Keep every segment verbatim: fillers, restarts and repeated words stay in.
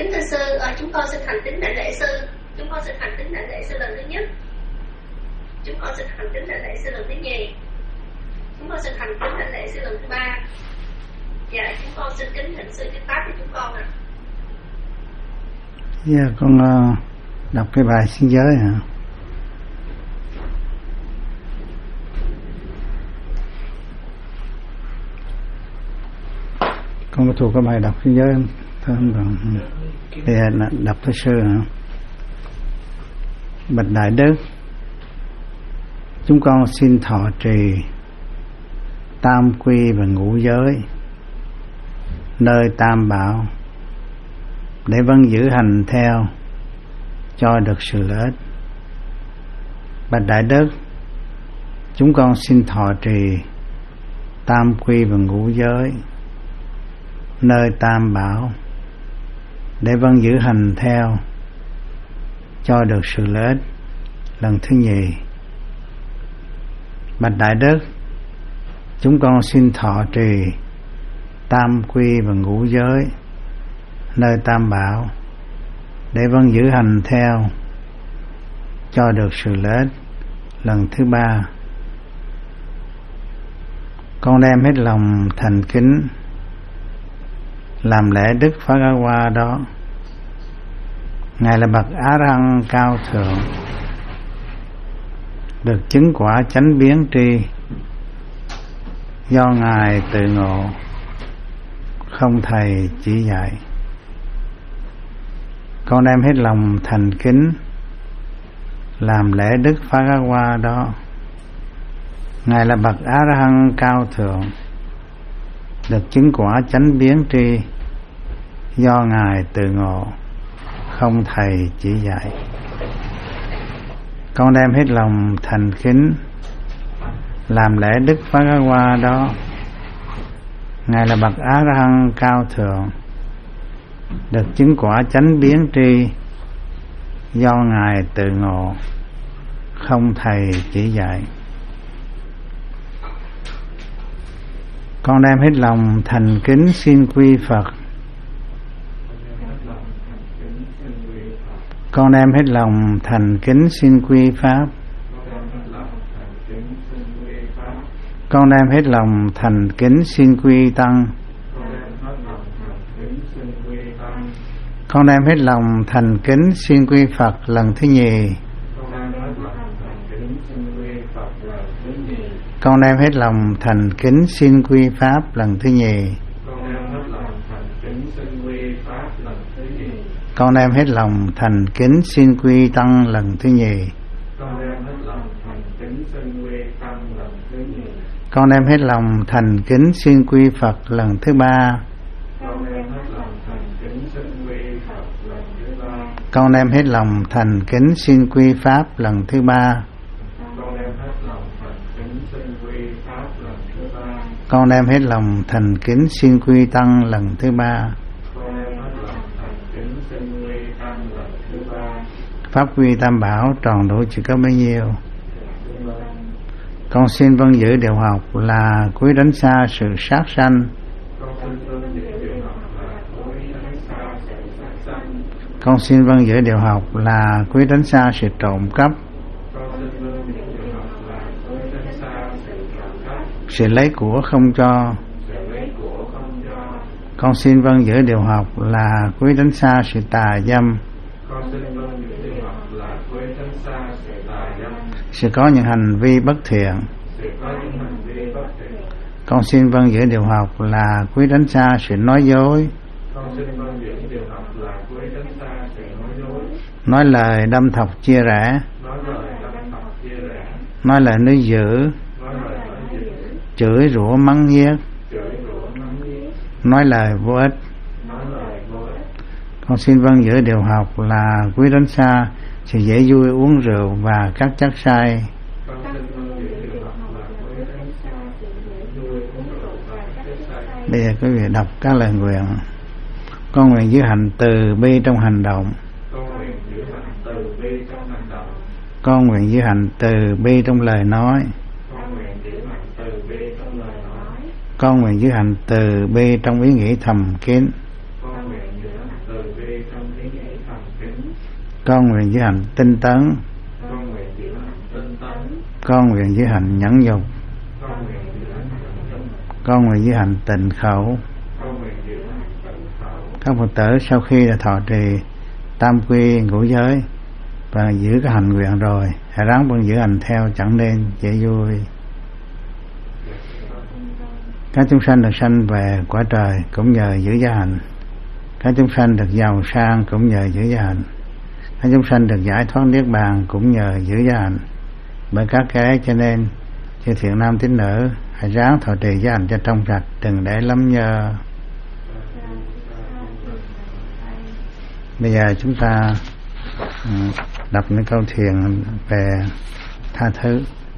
kính thưa sư, à, chúng con xin thành kính đảnh lễ sư. Chúng con xin thành kính đảnh lễ sư lần thứ nhất. Chúng con xin thành kính đảnh lễ sư lần thứ nhì. Chúng con xin thành kính đảnh lễ sư lần thứ ba. Dạ, chúng con xin kính thỉnh sư chứng pháp cho chúng con ạ. À. Dạ, con uh, đọc cái bài xin giới hả? Con có thuộc cái bài đọc xin giới không? Thôi không còn. Thì đọc tới sư hả? Bạch Đại Đức, chúng con xin thọ trì tam quy và ngũ giới nơi tam bảo để vẫn giữ hành theo cho được sự lợi ích. Bạch Đại Đức, chúng con xin thọ trì tam quy và ngũ giới nơi tam bảo để vẫn giữ hành theo cho được sự lợi ích. Lần thứ nhì. Bạch Đại Đức, chúng con xin thọ trì tam quy và ngũ giới nơi tam bảo để vẫn giữ hành theo cho được sự lợi ích. Lần thứ ba. Con đem hết lòng thành kính làm lễ Đức Phật A Hoa đó. Ngài là bậc Á Hăng cao thượng, được chứng quả chánh biến tri do Ngài tự ngộ, không thầy chỉ dạy. Con đem hết lòng thành kính làm lễ Đức Phật A Hoa đó. Ngài là bậc Á Hăng cao thượng, được chứng quả chánh biến tri do Ngài tự ngộ, không thầy chỉ dạy. Con đem hết lòng thành kính làm lễ Đức Phật A Hoa đó. Ngài là bậc Á Hăng cao thượng, được chứng quả chánh biến tri do Ngài tự ngộ, không thầy chỉ dạy. Con đem hết lòng thành kính xin quy Phật. Con đem hết lòng thành kính xin quy Pháp. Con đem hết lòng thành kính xin quy Tăng. Con đem hết lòng thành kính xin quy Phật lần thứ nhì. Con đem hết lòng thành kính xin quy Pháp lần thứ nhì. Con đem hết lòng thành kính xin quy Tăng lần thứ nhì. Con đem hết lòng thành kính xin quy Phật lần thứ ba. Con đem hết lòng thành kính xin quy Pháp lần thứ ba. Con đem hết lòng thành kính xin quy Tăng lần thứ ba. Pháp quy tam bảo tròn đủ chỉ có bấy nhiêu. Con xin vâng giữ điều học là cúi tránh xa sự sát sanh. Con xin vâng giữ điều học là cúi tránh xa sự trộm cắp, sự lấy của không cho. Con xin vâng giữ điều học là cúi tránh xa sự tà dâm, sự có những hành vi bất thiện. Con xin vâng giữ điều học là cúi tránh xa sự nói dối, nói lời đâm thọc chia rẽ, nói lời nói dữ, chửi rủa mắng nhiếc, nói lời vô ích. Con xin vâng giữ điều học là cúi tránh xa sự dễ vui uống rượu và các chất say. Bây giờ quý vị đọc các lời nguyện. Con nguyện giữ hạnh từ bi trong hành động. Con nguyện giữ hạnh từ bi trong lời nói. Con nguyện giữ hạnh từ bi trong ý nghĩ thầm kín. Con nguyện giữ hạnh tinh tấn. Con nguyện giữ hạnh tinh tấn. Con nguyện giữ hạnh nhẫn nhục. Con nguyện giữ hạnh nhẫn nhục. Con nguyện giữ hạnh tịnh khẩu. Con nguyện giữ hạnh tịnh khẩu. Các Phật tử sau khi đã thọ trì tam quy ngũ giới và giữ cái hành nguyện rồi, hãy ráng vẫn giữ hành theo, chẳng nên dễ vui. Các chúng sanh được sanh về quả trời cũng nhờ giữ gia hành. Các chúng sanh được giàu sang cũng nhờ giữ gia hành. Các chúng sanh được giải thoát niết bàn cũng nhờ giữ gia hành. Bởi các cái cho nên chư thiện nam tín nữ hãy ráng thọ trì gia hành cho trong sạch, đừng để lắm nhơ. Bây giờ chúng ta đọc những câu thiền về tha thứ.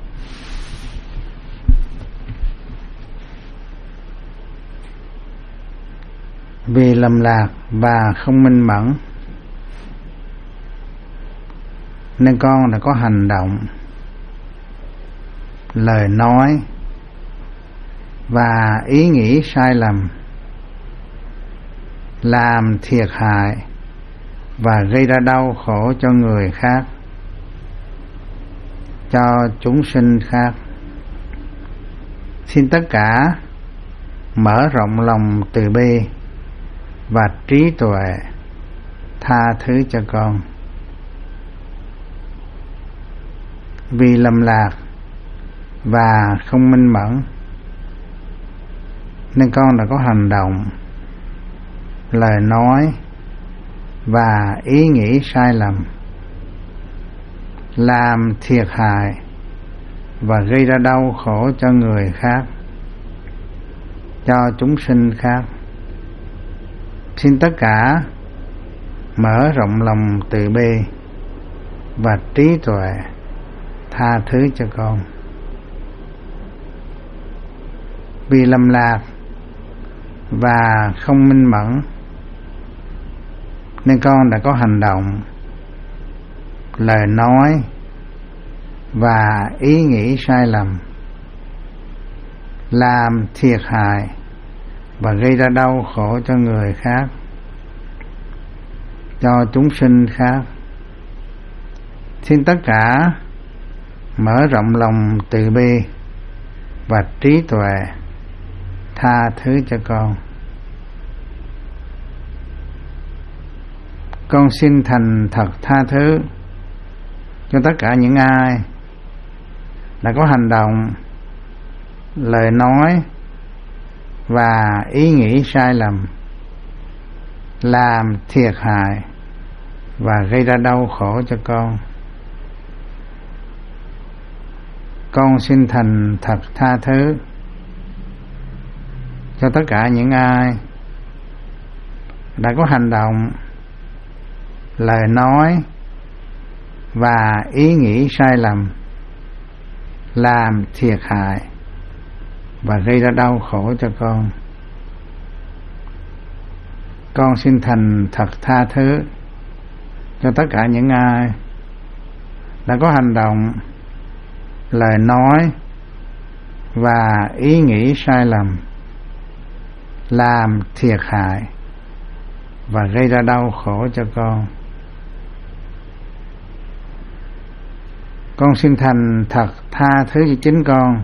Vì lầm lạc và không minh mẫn nên con đã có hành động, lời nói và ý nghĩ sai lầm, làm thiệt hại và gây ra đau khổ cho người khác, cho chúng sinh khác. Xin tất cả mở rộng lòng từ bi và trí tuệ tha thứ cho con. Vì lầm lạc và không minh mẫn nên con đã có hành động, lời nói và ý nghĩ sai lầm, làm thiệt hại và gây ra đau khổ cho người khác, cho chúng sinh khác. Xin tất cả mở rộng lòng từ bi và trí tuệ tha thứ cho con. Vì lầm lạc và không minh mẫn nên con đã có hành động, lời nói và ý nghĩ sai lầm, làm thiệt hại và gây ra đau khổ cho người khác, cho chúng sinh khác. Xin tất cả mở rộng lòng từ bi và trí tuệ tha thứ cho con. Con xin thành thật tha thứ cho tất cả những ai đã có hành động, lời nói và ý nghĩ sai lầm, làm thiệt hại và gây ra đau khổ cho con. Con xin thành thật tha thứ cho tất cả những ai đã có hành động, lời nói và ý nghĩ sai lầm, làm thiệt hại và gây ra đau khổ cho con. Con xin thành thật tha thứ cho tất cả những ai đã có hành động, lời nói và ý nghĩ sai lầm, làm thiệt hại và gây ra đau khổ cho con. Con xin thành thật tha thứ cho chính con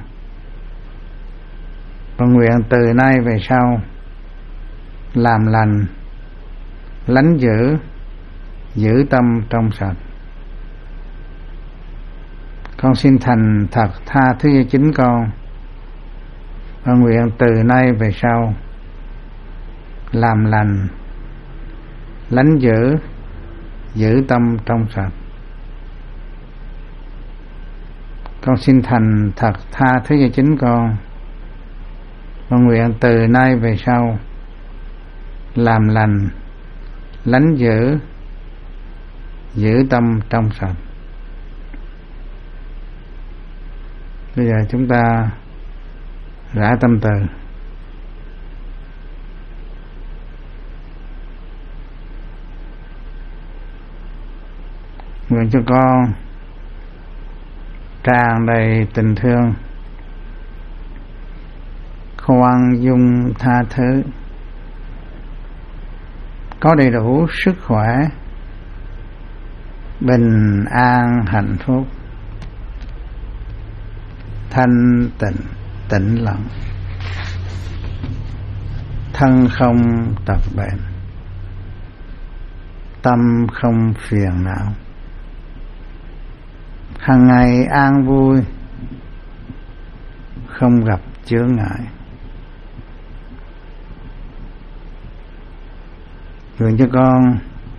và nguyện từ nay về sau làm lành, lánh dữ, giữ tâm trong sạch. Con xin thành thật tha thứ cho chính con và nguyện từ nay về sau làm lành, lánh dữ, giữ tâm trong sạch. Con xin thành thật tha thứ cho chính con và nguyện từ nay về sau làm lành, lánh dữ, giữ tâm trong sạch. Bây giờ chúng ta rã tâm từ. Nguyện cho con tràn đầy tình thương, khoan dung tha thứ, có đầy đủ sức khỏe, bình an hạnh phúc, thanh tịnh tĩnh lặng, thân không tật bệnh, tâm không phiền não, hàng ngày an vui, không gặp chướng ngại. Nguyện cho con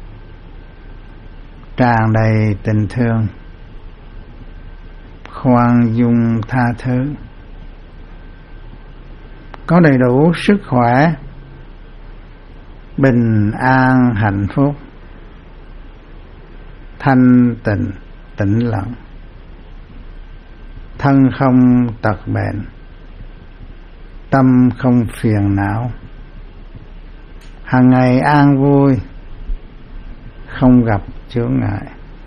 tràn đầy tình thương, khoan dung tha thứ, có đầy đủ sức khỏe, bình an hạnh phúc, thanh tịnh tĩnh lặng, thân không tật bệnh, tâm không phiền não, hàng ngày an vui, không gặp chướng ngại.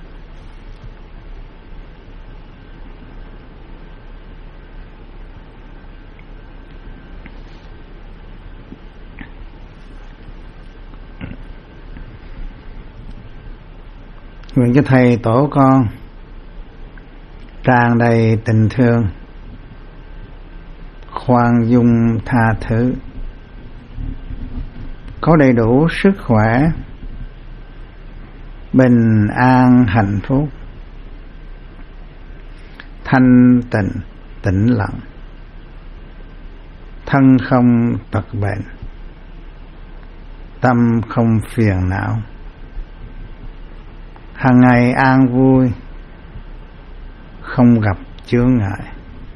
Nguyện cho thầy tổ con tràn đầy tình thương, khoan dung tha thứ, có đầy đủ sức khỏe, bình an hạnh phúc, thanh tịnh tĩnh lặng, thân không tật bệnh, tâm không phiền não, hàng ngày an vui, không gặp chướng ngại.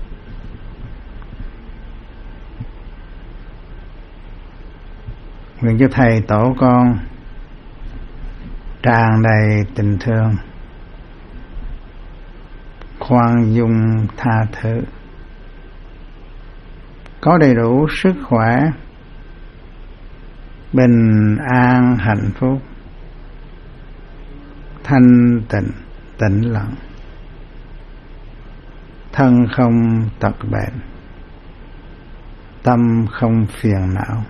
Nguyện cho thầy tổ con tràn đầy tình thương, khoan dung tha thứ, có đầy đủ sức khỏe, bình an hạnh phúc, thanh tịnh tĩnh lặng, thân không tật bệnh, tâm không phiền não,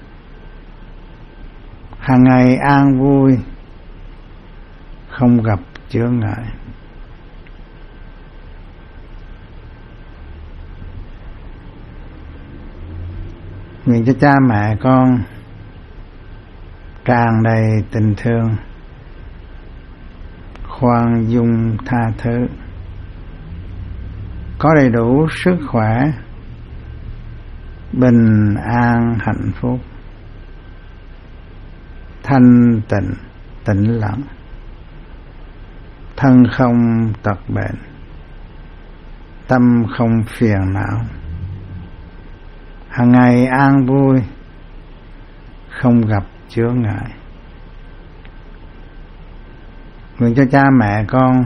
hàng ngày an vui, không gặp chướng ngại. Nguyện cho cha mẹ con tràn đầy tình thương, khoan dung tha thứ, có đầy đủ sức khỏe, bình an hạnh phúc, thanh tịnh tĩnh lặng, thân không tật bệnh, tâm không phiền não, hàng ngày an vui, không gặp chướng ngại. Nguyện cho cha mẹ con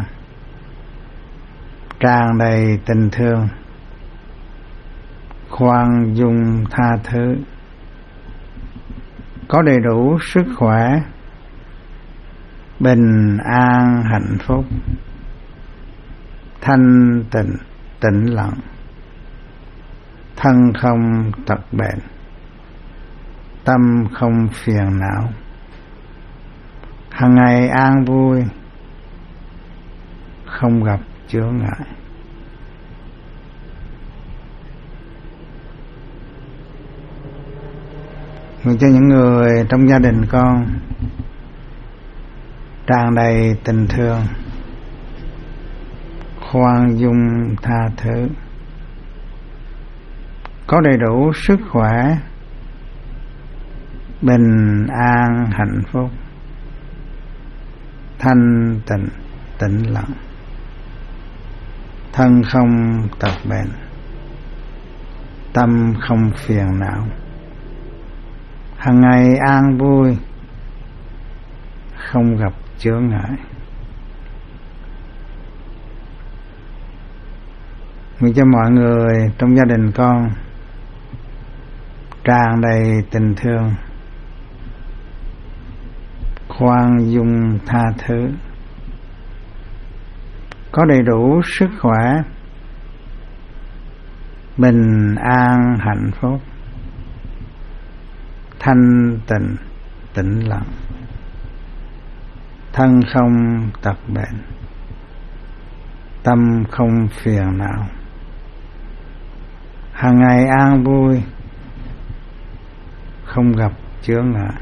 tràn đầy tình thương, khoan dung tha thứ, có đầy đủ sức khỏe, bình an hạnh phúc, thanh tịnh tĩnh lặng, thân không tật bệnh, tâm không phiền não, hàng ngày an vui, không gặp chướng ngại. Nguyện cho những người trong gia đình con tràn đầy tình thương, khoan dung tha thứ, có đầy đủ sức khỏe, bình an hạnh phúc, thanh tịnh tĩnh lặng, thân không tật bệnh, tâm không phiền não, hàng ngày an vui, không gặp chướng ngại. Nguyện cho mọi người trong gia đình con tràn đầy tình thương, khoan dung tha thứ, có đầy đủ sức khỏe, bình an hạnh phúc, thanh tịnh tĩnh lặng, thân không tật bệnh, tâm không phiền não, hàng ngày an vui, không gặp chướng ngại.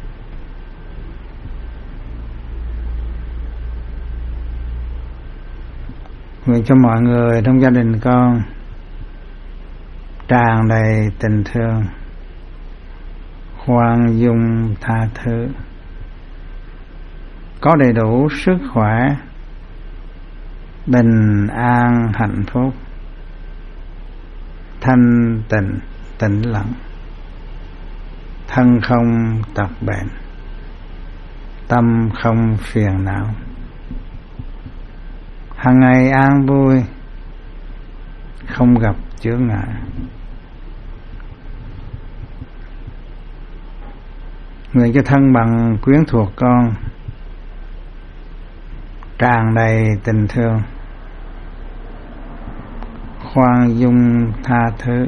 Nguyện cho mọi người trong gia đình con tràn đầy tình thương, khoan dung tha thứ, có đầy đủ sức khỏe, bình an hạnh phúc, thanh tịnh tĩnh lặng, thân không tật bệnh, tâm không phiền não, hàng ngày an vui, không gặp chướng ngại. Nguyện cho thân bằng quyến thuộc con tràn đầy tình thương, khoan dung tha thứ,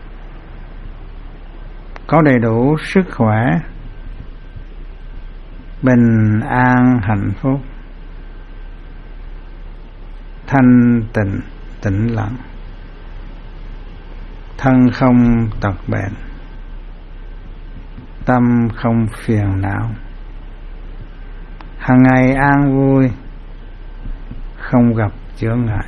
có đầy đủ sức khỏe, bình an hạnh phúc, thanh tịnh tĩnh lặng, thân không tật bệnh, tâm không phiền não, hàng ngày an vui, không gặp chướng ngại.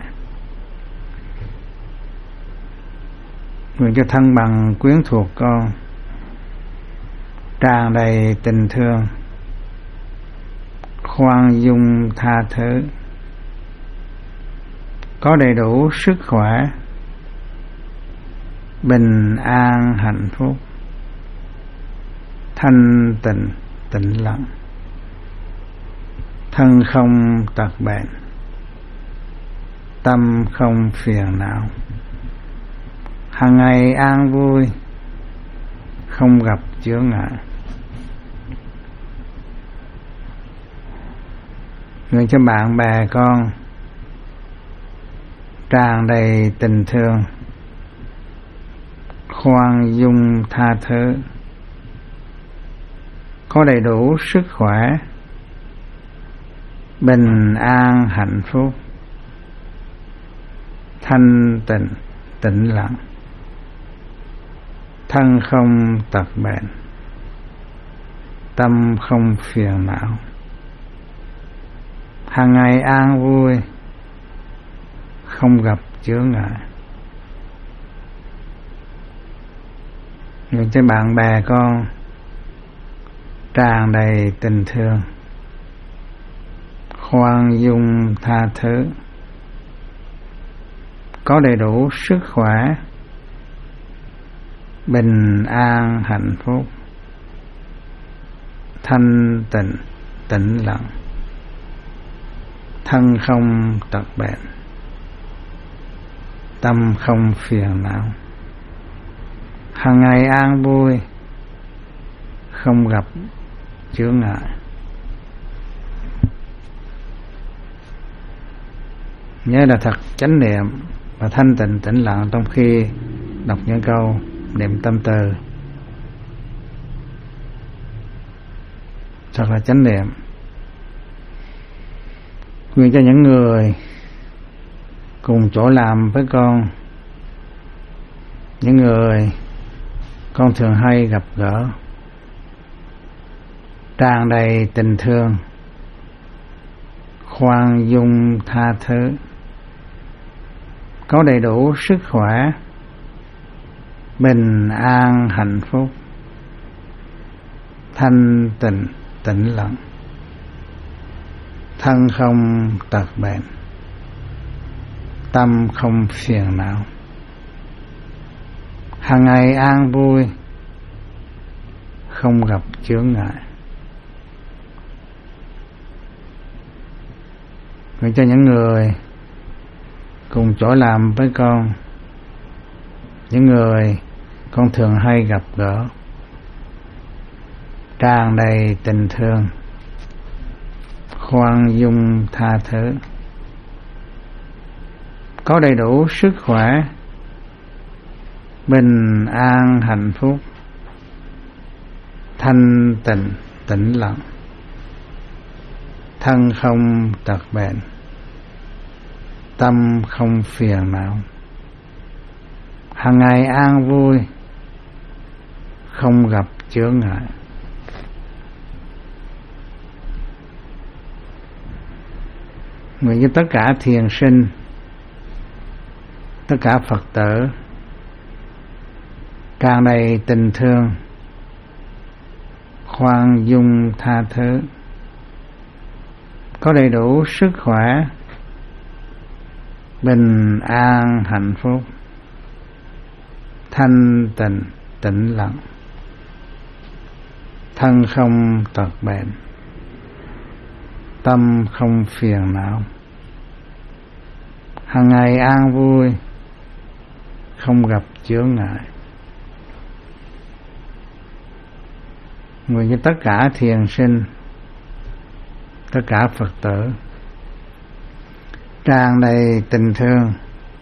Nguyện cho thân bằng quyến thuộc con tràn đầy tình thương, khoan dung tha thứ, có đầy đủ sức khỏe, bình an hạnh phúc, thanh tịnh tĩnh lặng, thân không tật bệnh, tâm không phiền não, hàng ngày an vui, không gặp chướng ngại. Nguyện cho bạn bè con tràn đầy tình thương, khoan dung tha thứ, có đầy đủ sức khỏe, bình an hạnh phúc, thanh tịnh tĩnh lặng, thân không tật bệnh, tâm không phiền não, hàng ngày an vui, không gặp chướng ngại. Nguyện cho bạn bè con tràn đầy tình thương, khoan dung tha thứ, có đầy đủ sức khỏe, bình an hạnh phúc, thanh tịnh tĩnh lặng, thân không tật bệnh, tâm không phiền não, hàng ngày an vui, không gặp chướng ngại. Nhớ là thật chánh niệm và thanh tịnh tĩnh lặng trong khi đọc những câu niệm tâm từ. Thật là chánh niệm. Nguyện cho những người cùng chỗ làm với con, những người con thường hay gặp gỡ, tràn đầy tình thương, khoan dung tha thứ, có đầy đủ sức khỏe, bình an hạnh phúc, thanh tịnh tĩnh lặng, thân không tật bệnh, tâm không phiền não, hàng ngày an vui, không gặp chướng ngại. Nguyện cho những người cùng chỗ làm với con, những người con thường hay gặp gỡ, tràn đầy tình thương, khoan dung tha thứ, có đầy đủ sức khỏe, bình an hạnh phúc, thanh tịnh tĩnh lặng, thân không tật bệnh, tâm không phiền não, hàng ngày an vui, không gặp chướng ngại. Nguyện cho tất cả thiền sinh, tất cả Phật tử tràn đầy tình thương, khoan dung tha thứ, có đầy đủ sức khỏe, bình an hạnh phúc, thanh tịnh tĩnh lặng, thân không tật bệnh, tâm không phiền não, hàng ngày an vui, không gặp chướng ngại. Nguyện cho tất cả thiền sinh, tất cả Phật tử tràn đầy tình thương,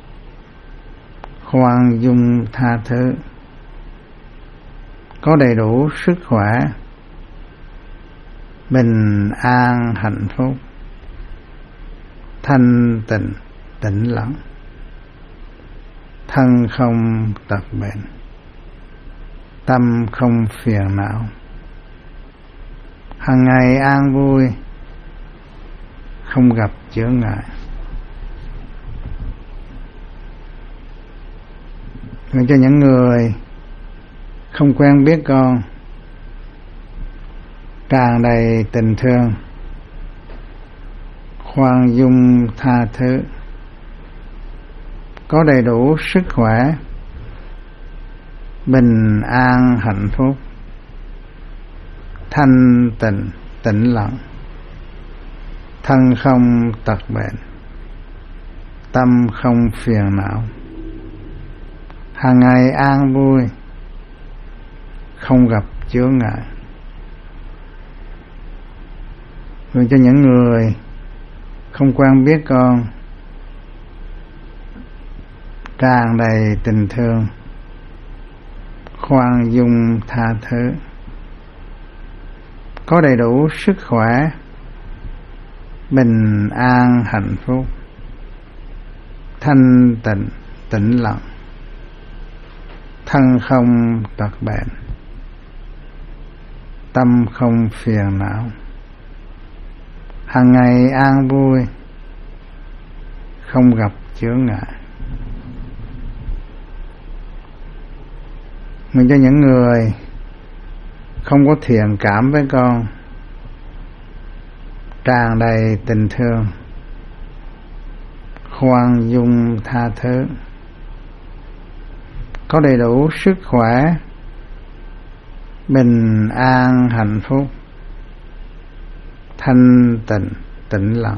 khoan dung tha thứ, có đầy đủ sức khỏe, bình an hạnh phúc, thanh tịnh tĩnh lặng, thân không tật bệnh, tâm không phiền não, hàng ngày an vui, không gặp chướng ngại. Nguyện cho những người không quen biết con tràn đầy tình thương, khoan dung tha thứ, có đầy đủ sức khỏe, bình an hạnh phúc, thanh tịnh tĩnh lặng, thân không tật bệnh, tâm không phiền não, hàng ngày an vui, không gặp chướng ngại. Nguyện cho những người không quen biết con tràn đầy tình thương, khoan dung tha thứ, có đầy đủ sức khỏe, bình an hạnh phúc, thanh tịnh tĩnh lặng, thân không tật bệnh, tâm không phiền não, hàng ngày an vui, không gặp chướng ngại. Nguyện cho những người không có thiện cảm với con tràn đầy tình thương, khoan dung tha thứ, có đầy đủ sức khỏe, bình an hạnh phúc, thanh tịnh tĩnh lặng,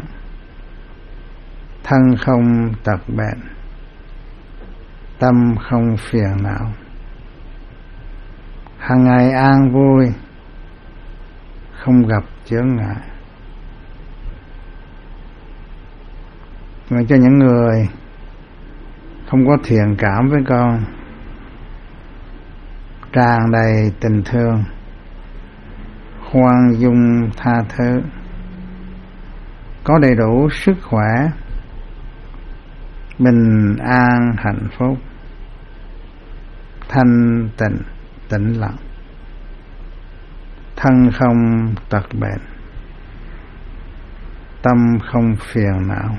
thân không tật bệnh, tâm không phiền não, hàng ngày an vui, không gặp chướng ngại. Nguyện cho những người không có thiện cảm với con tràn đầy tình thương, khoan dung tha thứ, có đầy đủ sức khỏe, bình an hạnh phúc, thanh tịnh tĩnh lặng, thân không tật bệnh, tâm không phiền não,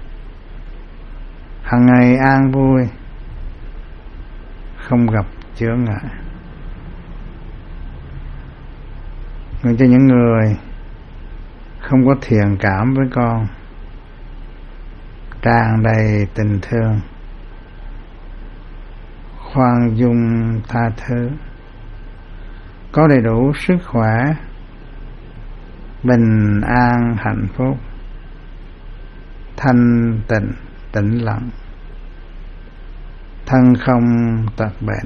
hàng ngày an vui, không gặp chướng ngại. Nguyện cho những người không có thiện cảm với con tràn đầy tình thương, khoan dung tha thứ, có đầy đủ sức khỏe, bình an hạnh phúc, thanh tịnh tĩnh lặng, thân không tật bệnh,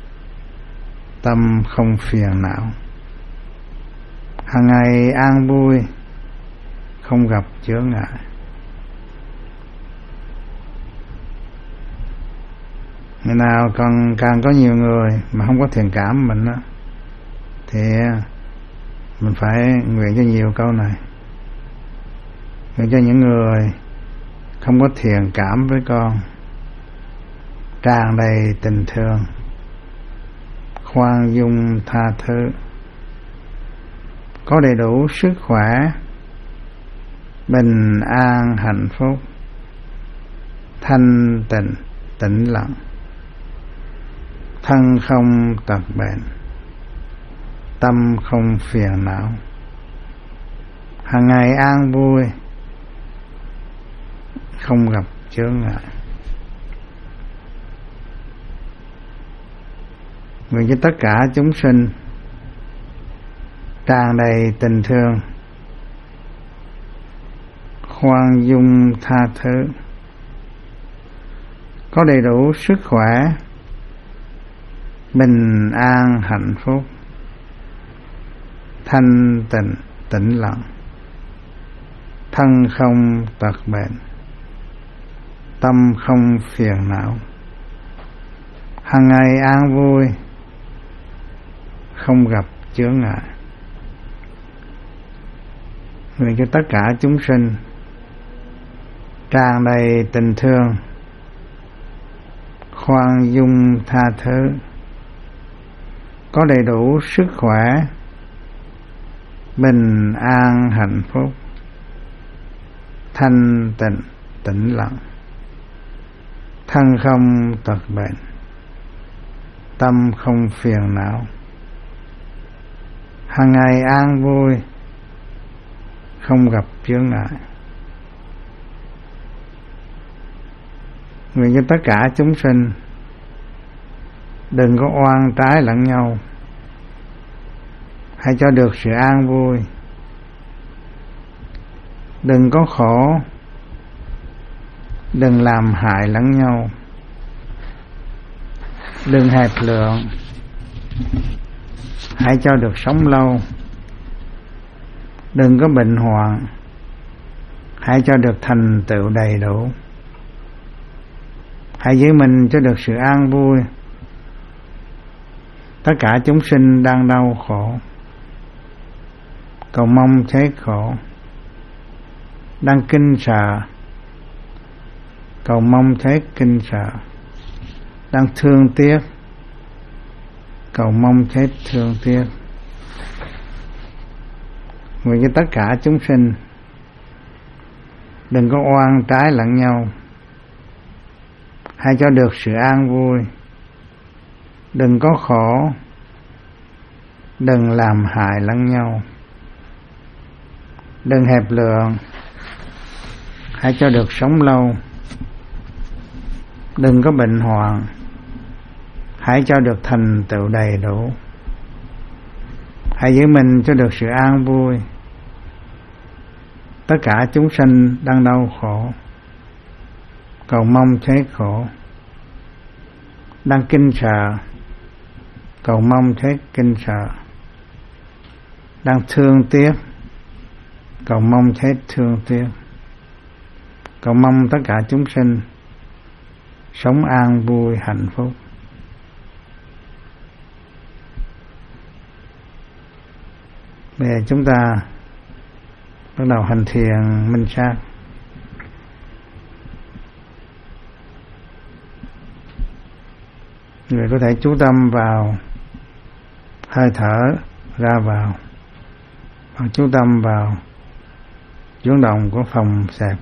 tâm không phiền não, hàng ngày an vui, không gặp chướng ngại. Ngày nào còn càng có nhiều người mà không có thiện cảm mình đó, thì mình phải nguyện cho nhiều câu này. Nguyện cho những người không có thiện cảm với con, tràn đầy tình thương, khoan dung tha thứ, có đầy đủ sức khỏe, bình an hạnh phúc, thanh tịnh tĩnh lặng, thân không tật bệnh, tâm không phiền não, hàng ngày an vui, không gặp chướng ngại. Nguyện cho tất cả chúng sinh tràn đầy tình thương, khoan dung tha thứ, có đầy đủ sức khỏe, bình an hạnh phúc, thanh tịnh tĩnh lặng, thân không tật bệnh, tâm không phiền não, hàng ngày an vui, không gặp chướng ngại. Nguyện cho tất cả chúng sinh tràn đầy tình thương, khoan dung tha thứ, có đầy đủ sức khỏe, bình an hạnh phúc, thanh tịnh tĩnh lặng, thân không tật bệnh, tâm không phiền não, hàng ngày an vui, không gặp chướng ngại. Nguyện cho tất cả chúng sinh đừng có oan trái lẫn nhau, hãy cho được sự an vui, đừng có khổ, đừng làm hại lẫn nhau, đừng hẹp lượng, hãy cho được sống lâu, đừng có bệnh hoạn, hãy cho được thành tựu đầy đủ, hãy giữ mình cho được sự an vui. Tất cả chúng sinh đang đau khổ, cầu mong chết khổ, đang kinh sợ, cầu mong chết kinh sợ, đang thương tiếc, cầu mong chết thương tiếc. Nguyện cho tất cả chúng sinh đừng có oan trái lẫn nhau, hãy cho được sự an vui, đừng có khổ, đừng làm hại lẫn nhau, đừng hẹp lượng, hãy cho được sống lâu, đừng có bệnh hoạn, hãy cho được thành tựu đầy đủ, hãy giữ mình cho được sự an vui. Tất cả chúng sinh đang đau khổ, cầu mong chết khổ, đang kinh sợ, cầu mong chết kinh sợ, đang thương tiếc, cầu mong chết thương tiếc, cầu mong tất cả chúng sinh sống an vui hạnh phúc. Bây giờ chúng ta bắt đầu hành thiền minh sát. Người có thể chú tâm vào hơi thở ra vào, hoặc chú tâm vào chuyển động của phòng xẹp.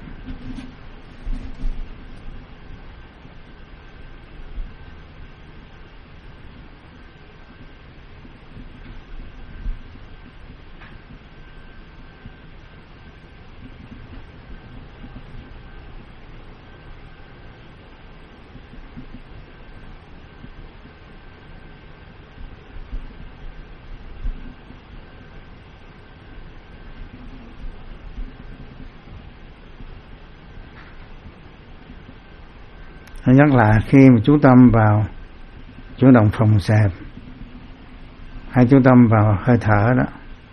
Nhắc lại khi mà chú tâm vào chuyển động phòng xẹp, hay chú tâm vào hơi thở đó,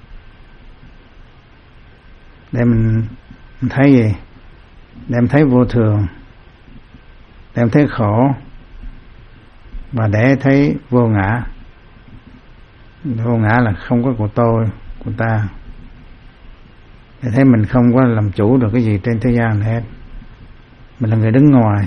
để mình, mình thấy gì? Để em thấy vô thường, để em thấy khổ, và để thấy vô ngã. Vô ngã là không có của tôi, của ta, để thấy mình không có làm chủ được cái gì trên thế gian này hết. mình là người đứng ngoài.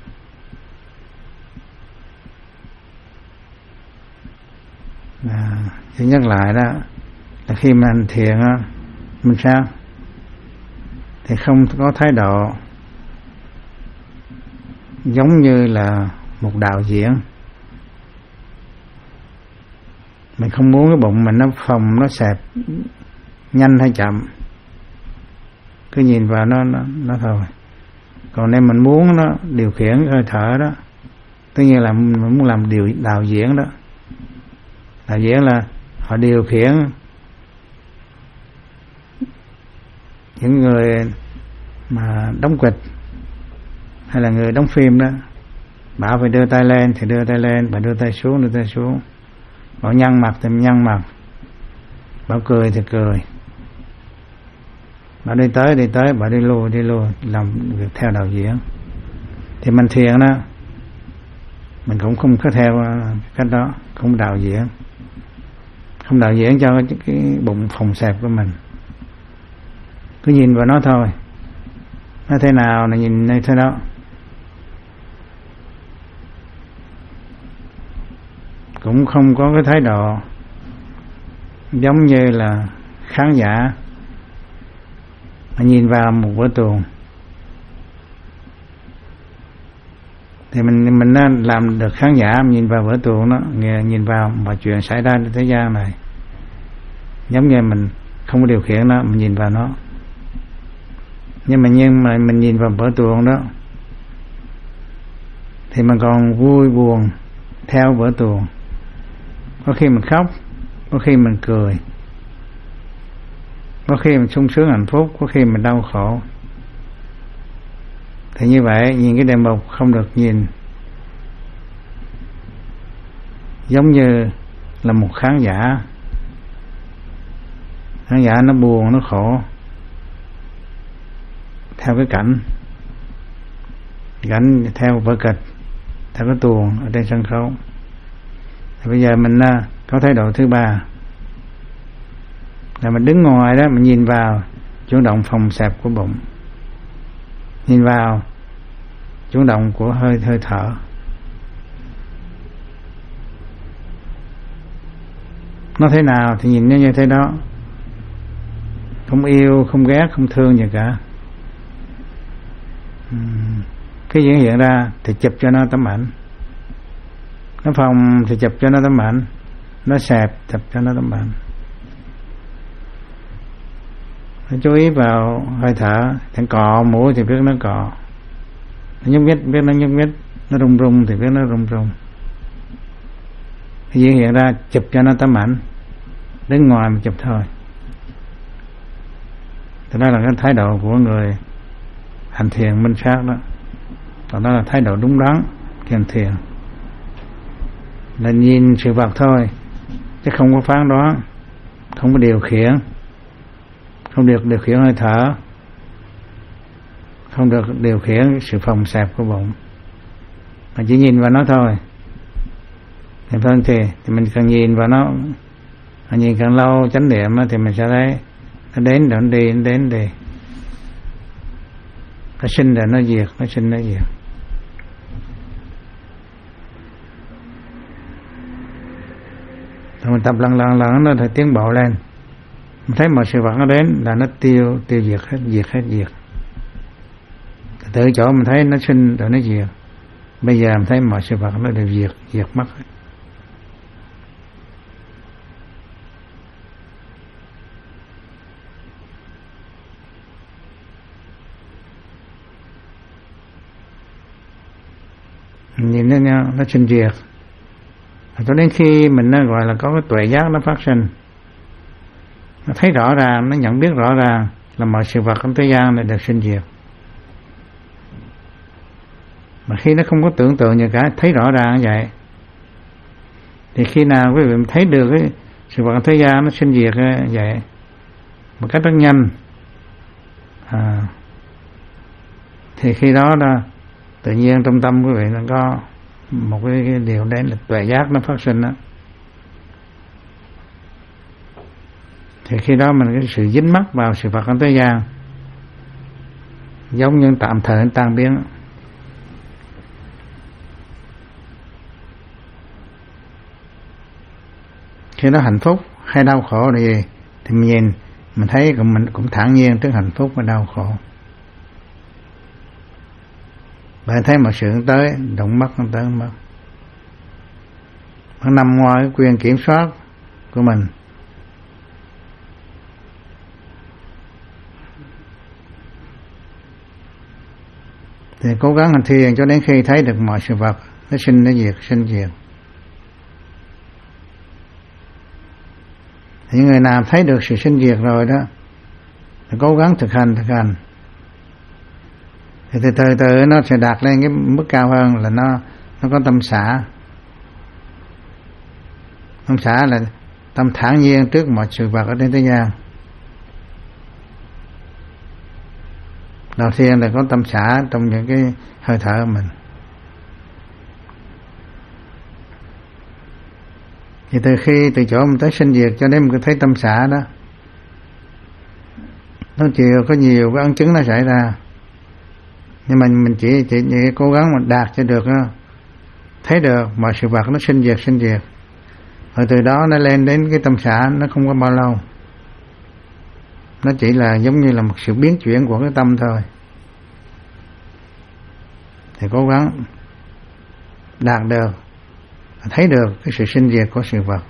À, tôi nhắc lại đó là khi mà hành thiền á, mình sao thì không có thái độ giống như là một đạo diễn. Mình không muốn cái bụng mình nó phồng, nó xẹp nhanh hay chậm, cứ nhìn vào nó nó, nó thôi. Còn nếu mình muốn nó điều khiển hơi thở đó, tất nhiên là mình muốn làm điều đạo diễn đó. Đạo diễn là họ điều khiển những người mà đóng kịch hay là người đóng phim đó, bảo phải đưa tay lên thì đưa tay lên, bảo đưa tay xuống đưa tay xuống, bảo nhăn mặt thì nhăn mặt, bảo cười thì cười, bảo đi tới đi tới, bảo đi lui đi lui, làm việc theo đạo diễn. Thì mình thiền đó, mình cũng không có theo cách đó, không đạo diễn, không đạo diễn cho cái, cái bụng phồng xẹp của mình, cứ nhìn vào nó thôi, nó thế nào là nhìn như thế đó. Cũng không có cái thái độ giống như là khán giả mà nhìn vào một vở tuồng. Thì mình mình làm được khán giả, mình nhìn vào vở tuồng đó, nhìn vào mọi chuyện xảy ra trên thế gian này, giống như mình không có điều khiển nó, mình nhìn vào nó. Nhưng mà nhưng mà mình nhìn vào vở tuồng đó thì mình còn vui buồn theo vở tuồng. Có khi mình khóc, có khi mình cười, có khi mình sung sướng hạnh phúc, có khi mình đau khổ. Thì như vậy nhìn cái đề mục không được nhìn giống như là một khán giả. Khán giả nó buồn, nó khổ theo cái cảnh, cảnh theo vở kịch, theo cái tuồng ở trên sân khấu. Thì bây giờ mình có thái độ thứ ba là mình đứng ngoài đó, mình nhìn vào chuyển động phồng xẹp của bụng, nhìn vào chuyển động của hơi hơi thở. Nó thế nào thì nhìn nó như thế đó, không yêu, không ghét, không thương gì cả. Cái diễn hiện ra thì chụp cho nó tấm ảnh, nó phồng thì chụp cho nó tấm ảnh, nó xẹp chụp cho nó tấm ảnh. Nó chú ý vào hơi thở, thằng cọ mũi thì biết nó cọ, nó nhúc nhích biết nó nhúc nhích, nó rung rung thì biết nó rung rung. Cái diễn hiện ra chụp cho nó tấm ảnh, đứng ngoài mà chụp thôi. Thì đó là cái thái độ của người hành thiền minh sát đó. Còn đó là thái độ đúng đắn khi hành thiền, là nhìn sự vật thôi, chứ không có phán đoán, không có điều khiển, không được điều khiển hơi thở, không được điều khiển sự phồng xẹp của bụng, mà chỉ nhìn vào nó thôi. Thì phân thì, thì mình càng nhìn vào nó, nhìn càng lâu chánh niệm thì mình sẽ thấy nó đến rồi nó đi, nó đến đi, nó sinh rồi nó diệt, nó sinh nó diệt. Rồi mình tập lần lần lần nó thì tiến bộ lên, mình thấy mọi sự vật nó đến là nó tiêu tiêu diệt hết, diệt hết diệt. Từ chỗ mình thấy nó sinh rồi nó diệt, bây giờ mình thấy mọi sự vật nó đều diệt, diệt mất hết. Nhìn nó nhau, nó sinh diệt. Cho đến khi mình nó gọi là có cái tuệ giác nó phát sinh, nó thấy rõ ràng, nó nhận biết rõ ràng là mọi sự vật trong thế gian này được sinh diệt. Mà khi nó không có tưởng tượng gì cả, thấy rõ ràng như vậy, thì khi nào quý vị thấy được cái sự vật trong thế gian nó sinh diệt như vậy một cách rất nhanh, à, thì khi đó đó tự nhiên trong tâm quý vị nó có một cái, cái điều đấy là tuệ giác nó phát sinh đó. Thì khi đó mình cái sự dính mắc vào sự vật trong thế gian giống như tạm thời tan biến, khi nó hạnh phúc hay đau khổ là gì thì mình nhìn mình thấy cũng mình cũng thản nhiên trước hạnh phúc và đau khổ. Bạn thấy một sự tới động mất nó tới mất, nó nằm ngoài cái quyền kiểm soát của mình. Thì cố gắng hành thiền cho đến khi thấy được mọi sự vật nó sinh nó diệt, sinh diệt. Những người nào thấy được sự sinh diệt rồi đó thì cố gắng thực hành thực hành thì từ từ từ nó sẽ đạt lên cái mức cao hơn là nó nó có tâm xả. Tâm xả là tâm thản nhiên trước mọi sự vật ở trên thế gian. Đầu tiên là có tâm xả trong những cái hơi thở của mình. Thì từ khi từ chỗ mình tới sinh diệt cho đến mình thấy tâm xả đó, nó chiều có nhiều cái ấn chứng nó xảy ra. Nhưng mà mình chỉ chỉ, chỉ cố gắng mà đạt cho được đó, thấy được mọi sự vật nó sinh diệt sinh diệt. Rồi từ đó nó lên đến cái tâm xả, nó không có bao lâu. Nó chỉ là giống như là một sự biến chuyển của cái tâm thôi. Thì cố gắng đạt được, thấy được cái sự sinh diệt của sự vật.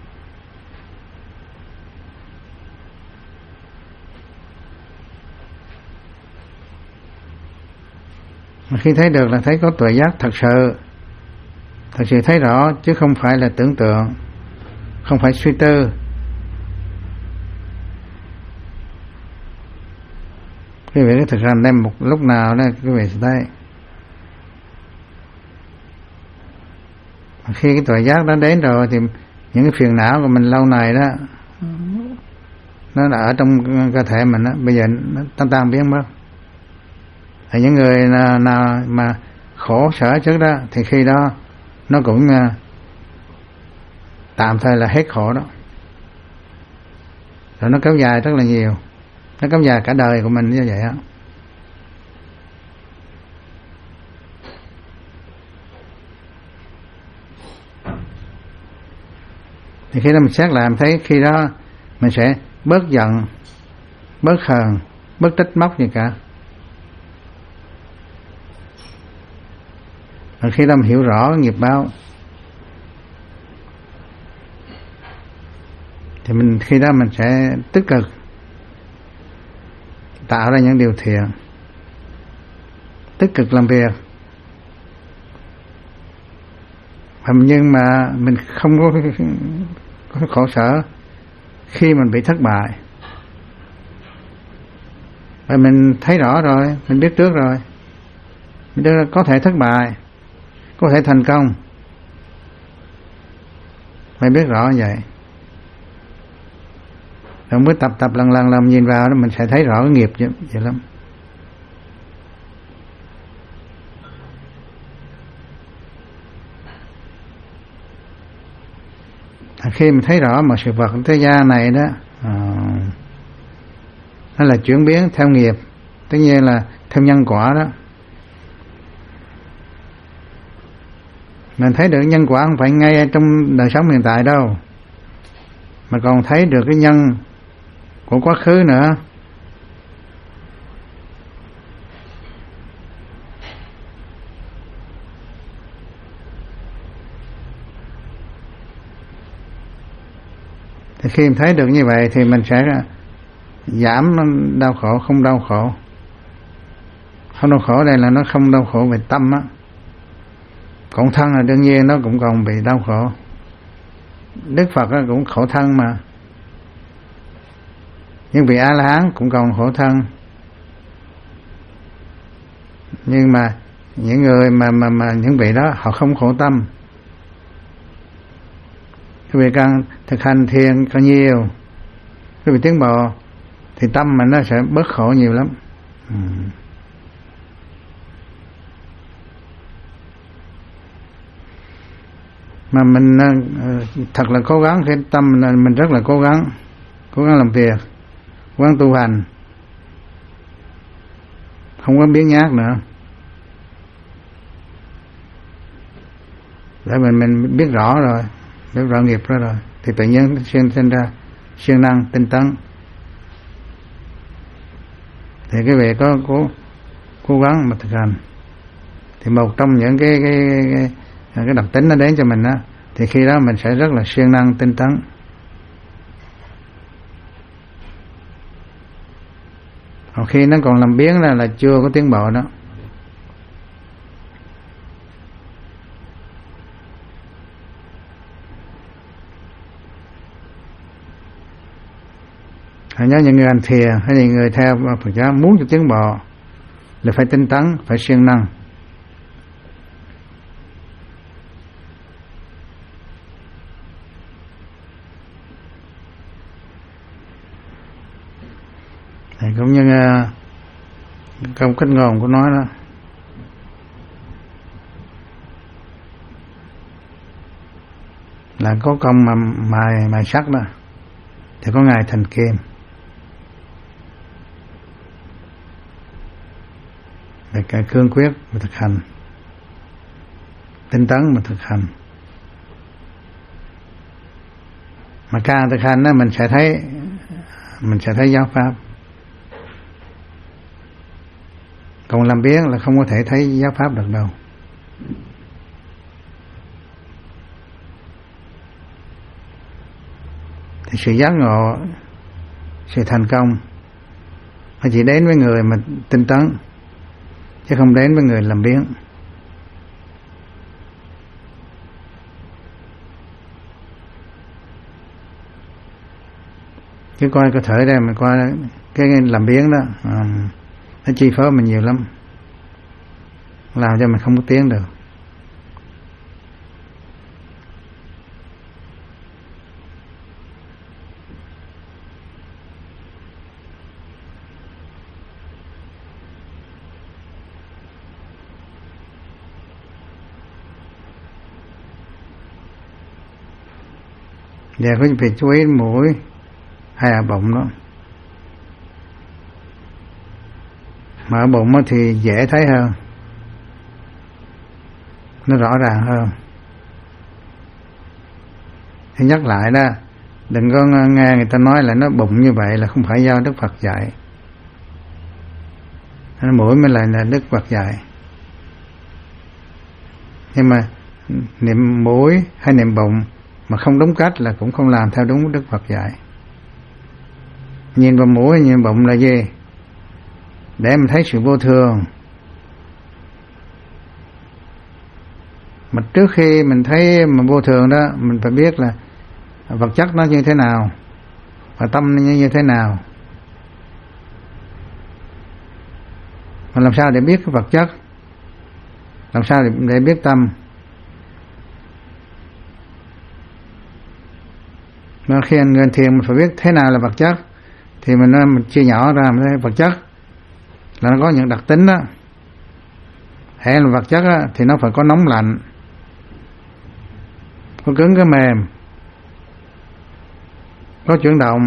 Mà khi thấy được là thấy có tuệ giác thật sự, thật sự thấy rõ chứ không phải là tưởng tượng, không phải suy tư. Quý vị cứ thực hành đem một lúc nào đó quý vị sẽ thấy. Khi cái tuệ giác đó đến rồi thì những cái phiền não của mình lâu này đó nó đã ở trong cơ thể mình đó, bây giờ nó tan tan biến mất. Thì những người nào, nào mà khổ sở trước đó thì khi đó nó cũng tạm thời là hết khổ đó. Rồi nó kéo dài rất là nhiều, nó kéo dài cả đời của mình như vậy á. Thì khi đó mình xét lại mình thấy khi đó mình sẽ bớt giận, bớt hờn, bớt trách móc gì cả. Và khi đó mình hiểu rõ nghiệp báo thì mình khi đó mình sẽ tích cực tạo ra những điều thiện, tích cực làm việc. Nhưng mà mình không có, có khổ sở khi mình bị thất bại. Và mình thấy rõ rồi, mình biết trước rồi, mình biết có thể thất bại, có thể thành công. Mình biết rõ như vậy. Rồi mới tập tập lần lần lần nhìn vào đó mình sẽ thấy rõ cái nghiệp vậy, vậy lắm. Khi mình thấy rõ một sự vật thế gian này đó à, nó là chuyển biến theo nghiệp, tất nhiên là theo nhân quả đó. Mình thấy được nhân quả không phải ngay trong đời sống hiện tại đâu, mà còn thấy được cái nhân của quá khứ nữa. Thì khi mình thấy được như vậy thì mình sẽ giảm đau khổ, không đau khổ. Không đau khổ đây là nó không đau khổ về tâm á. Còn thân là đương nhiên nó cũng còn bị đau khổ. Đức Phật cũng khổ thân mà. Nhưng vị A-la-hán cũng còn khổ thân. Nhưng mà những người mà mà mà những vị đó họ không khổ tâm. Quý vị càng thực hành thiền càng nhiều, quý vị tiến bộ thì tâm mình nó sẽ bớt khổ nhiều lắm. Ừ. Mà mình thật là cố gắng, cái tâm mình, mình rất là cố gắng, cố gắng làm việc, cố gắng tu hành, không có biến nhát nữa. Để mình mình biết rõ rồi, biết rõ nghiệp đó rồi thì tự nhiên sinh sinh ra siêng năng tinh tấn. Thì cái vị có cố cố gắng mà thực hành, thì một trong những cái cái cái, cái đặc tính nó đến cho mình á, thì khi đó mình sẽ rất là siêng năng tinh tấn. Còn khi nó còn làm biếng là là chưa có tiến bộ đó. Hãy nhớ những người hành thiền hay những người theo Phật giáo muốn cho tiến bộ là phải tinh tấn, phải siêng năng. Thì cũng như uh, câu cách ngôn của nói đó, là có công mà mài mài sắt đó thì có ngày thành kim. Về cái cương quyết mà thực hành, tinh tấn mà thực hành, mà càng thực hành đó mình sẽ thấy mình sẽ thấy giáo pháp. Còn làm biếng là không có thể thấy giáo pháp được đâu. Thì sự giác ngộ, sự thành công nó chỉ đến với người mà tinh tấn, chứ không đến với người làm biếng. Chứ coi cơ thể đây mình coi cái làm biếng đó, à, nó chi phối mình nhiều lắm, làm cho mình không có tiến được. Giờ có phải chú ý mũi hay ở bụng đó. Mà ở bụng thì dễ thấy hơn, nó rõ ràng hơn. Thì nhắc lại đó, đừng có nghe người ta nói là nó bụng như vậy là không phải do Đức Phật dạy. Nó mũi mới là Đức Phật dạy. Nhưng mà niệm mũi hay niệm bụng mà không đúng cách là cũng không làm theo đúng Đức Phật dạy. Nhìn vào mũi nhìn bụng là gì? Để mình thấy sự vô thường. Mà trước khi mình thấy mà vô thường đó, mình phải biết là vật chất nó như thế nào và tâm nó như thế nào. Mà làm sao để biết cái vật chất, làm sao để, để biết tâm. Mà khi anh người thiền mình phải biết thế nào là vật chất, thì mình, mình chia nhỏ ra mình thấy vật chất là nó có những đặc tính đó. Hệ là vật chất đó, thì nó phải có nóng lạnh, có cứng có mềm, có chuyển động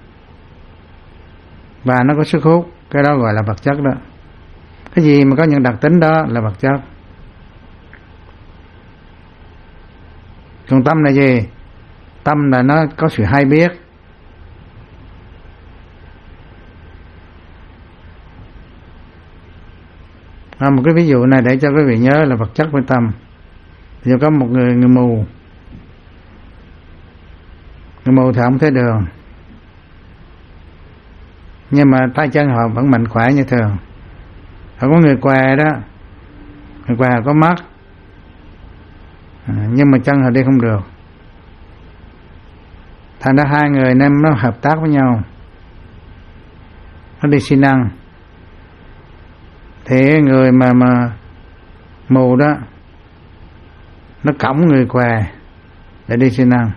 và nó có sức hút. Cái đó gọi là vật chất đó. Cái gì mà có những đặc tính đó là vật chất. Còn tâm là gì? Tâm là nó có sự hay biết. À, một cái ví dụ này để cho quý vị nhớ là vật chất với tâm. Giờ có một người người mù, người mù thì không thấy đường, nhưng mà tay chân họ vẫn mạnh khỏe như thường. Họ có người què đó, người què có mắt, à, nhưng mà chân họ đi không được. Thành ra hai người nên nó hợp tác với nhau, nó đi xi năng. Thì người mà mà mù đó, nó cõng người què để đi xi năng.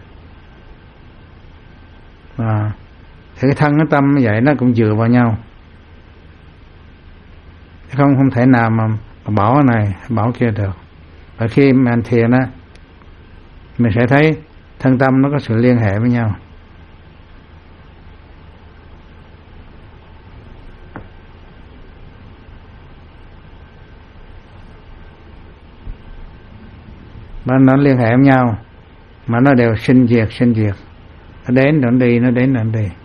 À, thì cái thân cái tâm như vậy nó cũng dựa vào nhau, không không thể nào mà, mà bỏ cái này bỏ kia được. Và khi mà anh thiền á, mình sẽ thấy thân tâm nó có sự liên hệ với nhau. Mà nó liên hệ với nhau, mà nó đều sinh diệt sinh diệt. Nó đến rồi nó đi, nó đến rồi nó đi.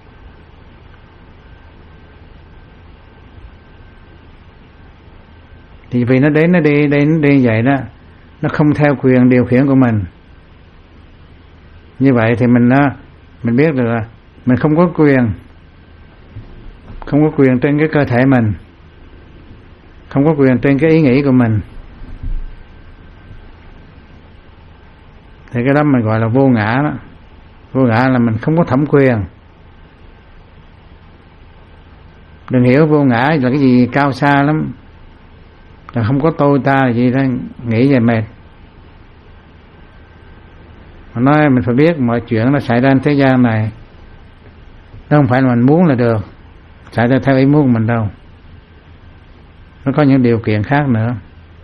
Thì vì nó đến nó đi, đến nó đi vậy đó, nó không theo quyền điều khiển của mình. Như vậy thì mình nó mình biết được là mình không có quyền, không có quyền trên cái cơ thể mình, không có quyền trên cái ý nghĩ của mình. Thì cái đó mình gọi là vô ngã đó. Vô ngã là mình không có thẩm quyền. Đừng hiểu vô ngã là cái gì cao xa lắm, là không có tôi ta gì đó, nghĩ vậy mệt. Mà nói mình phải biết mọi chuyện nó xảy ra trên thế gian này, nó không phải là mình muốn là được, xảy ra theo ý muốn của mình đâu. Nó có những điều kiện khác nữa.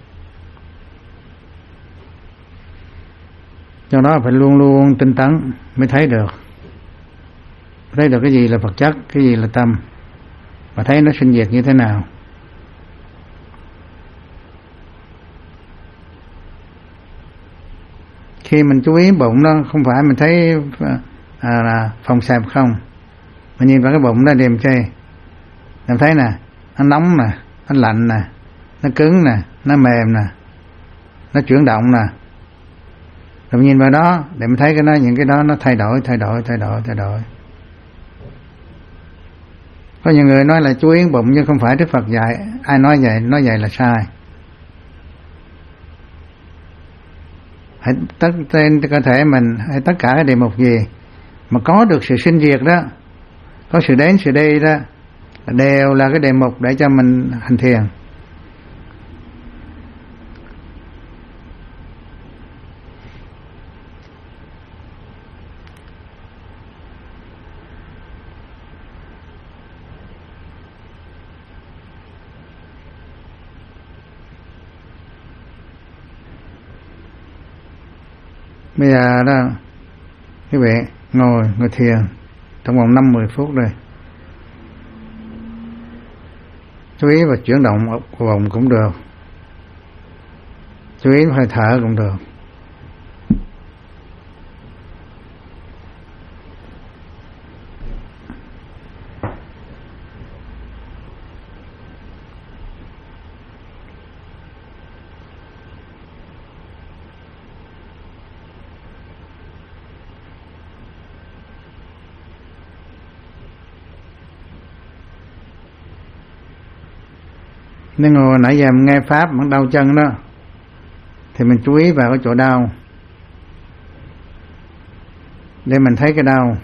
Do đó phải luôn luôn tinh tấn mới thấy được. Thấy được cái gì là vật chất, cái gì là tâm, và thấy nó sinh diệt như thế nào. Khi mình chú ý bụng nó, không phải mình thấy à, là phòng xẹp không, mình nhìn vào cái bụng nó đêm chay, mình thấy nè, nó nóng nè, nó lạnh nè, nó cứng nè, nó mềm nè, nó chuyển động nè. Rồi nhìn vào đó để mình thấy cái đó, những cái đó nó thay đổi, thay đổi, thay đổi, thay đổi. Có nhiều người nói là chú ý bụng nhưng không phải Đức Phật dạy. Ai nói vậy, nói vậy là sai. Hãy tất trên cơ thể mình, hay tất cả cái đề mục gì mà có được sự sinh diệt đó, có sự đến sự đi đó, đều là cái đề mục để cho mình hành thiền. Bây giờ đó quý vị ngồi ngồi thiền trong vòng năm mười phút đây. Chú ý vào chuyển động của bụng cũng được, chú ý hơi thở cũng được. Nếu ngồi nãy giờ mình nghe pháp mà đau chân đó, thì mình chú ý vào cái chỗ đau để mình thấy cái đau.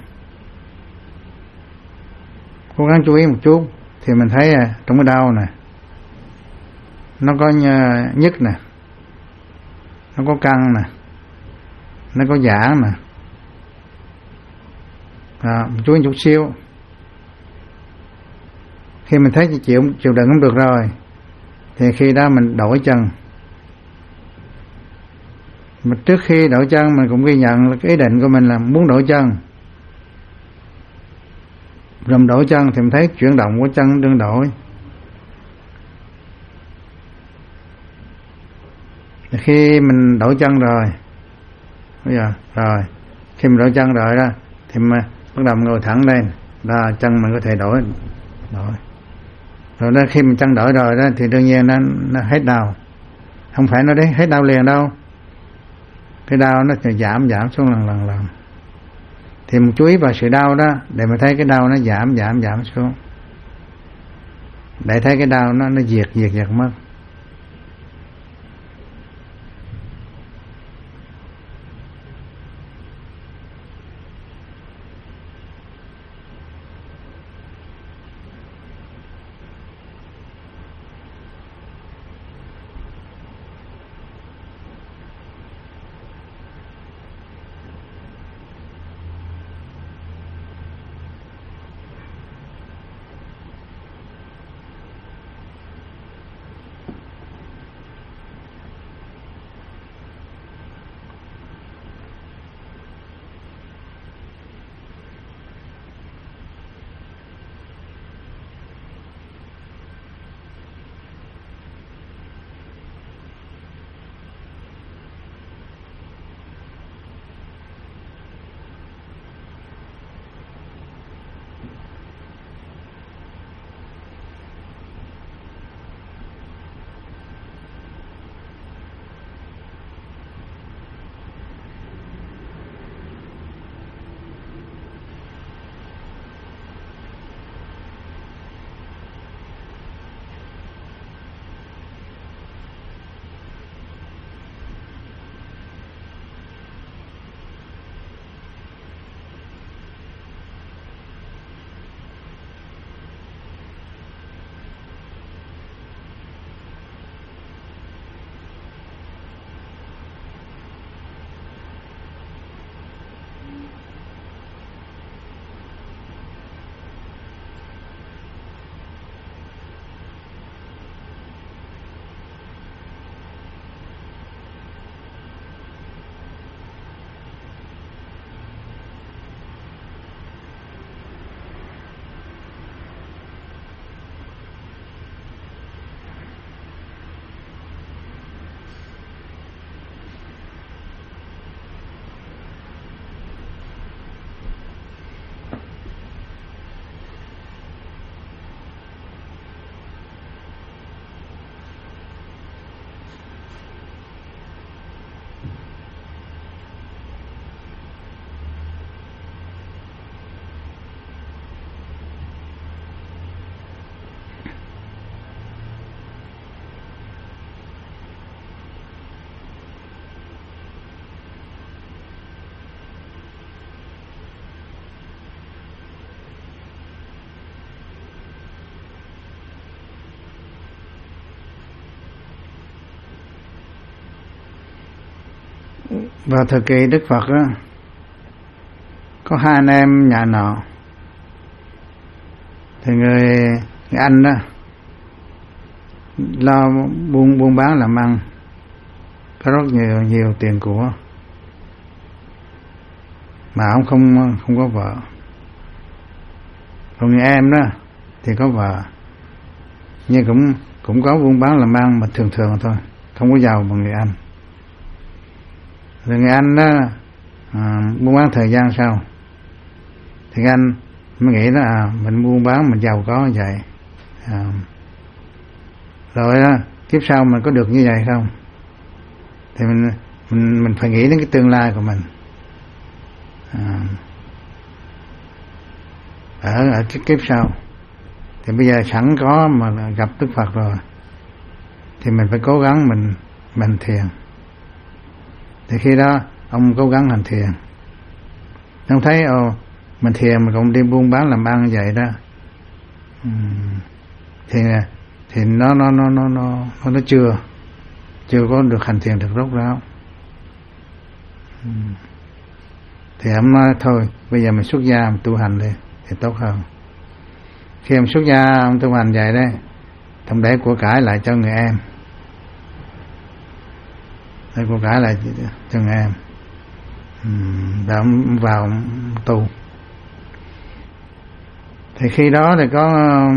Cố gắng chú ý một chút thì mình thấy à, trong cái đau nè, nó có nhức nè, nó có căng nè, nó có giãn nè. À, chú ý chút xíu. Khi mình thấy chịu chịu đựng không được rồi, thì khi đó mình đổi chân. Mà trước khi đổi chân mình cũng ghi nhận là cái ý định của mình là muốn đổi chân. Rồi mình đổi chân thì mình thấy chuyển động của chân đương đổi. Khi mình đổi chân rồi, bây giờ rồi, khi mình đổi chân rồi đó, thì mình bắt đầu ngồi thẳng lên, đó chân mình có thể đổi, đổi. Rồi đó, khi mình chân đổi rồi đó thì đương nhiên nó, nó hết đau. Không phải nó đến hết đau liền đâu, cái đau nó giảm giảm xuống lần lần lần. Thì mình chú ý vào sự đau đó để mà thấy cái đau nó giảm giảm giảm xuống, để thấy cái đau nó nó diệt diệt diệt mất. vào thời kỳ Đức Phật đó, có hai anh em nhà nọ, thì người, người anh đó lo buôn buôn bán làm ăn, có rất nhiều nhiều tiền của, mà ông không không có vợ. Còn người em đó thì có vợ, nhưng cũng cũng có buôn bán làm ăn mà thường thường thôi, không có giàu bằng người anh. Rồi người anh đó à, buôn bán thời gian sau, thì anh mới nghĩ đó à, mình buôn bán mình giàu có như vậy, à, rồi đó, kiếp sau mình có được như vậy không? Thì mình mình mình phải nghĩ đến cái tương lai của mình. À, ở ở cái kiếp sau thì bây giờ sẵn có mà gặp Đức Phật rồi thì mình phải cố gắng mình mình thiền. Thì khi đó ông cố gắng hành thiền, ông thấy ồ mình thiền mình cũng đi buôn bán làm ăn như vậy đó, uhm, thì thì nó nó nó nó nó nó chưa chưa có được hành thiền được rốt ráo. uhm. Thì ông nói thôi bây giờ mình xuất gia mình tu hành đi thì tốt hơn. Khi ông xuất gia ông tu hành vậy đấy, ông để của cải lại cho người em, để của cải lại cho người em, và ông vào tu. Thì khi đó thì có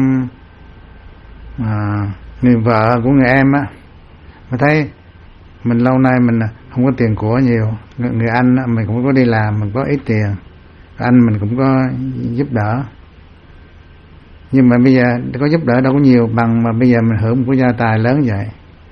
à, người vợ của người em á, mà thấy mình lâu nay mình không có tiền của nhiều, người anh á, mình cũng có đi làm, mình có ít tiền, anh mình cũng có giúp đỡ, nhưng mà bây giờ có giúp đỡ đâu có nhiều bằng mà bây giờ mình hưởng một cái gia tài lớn vậy.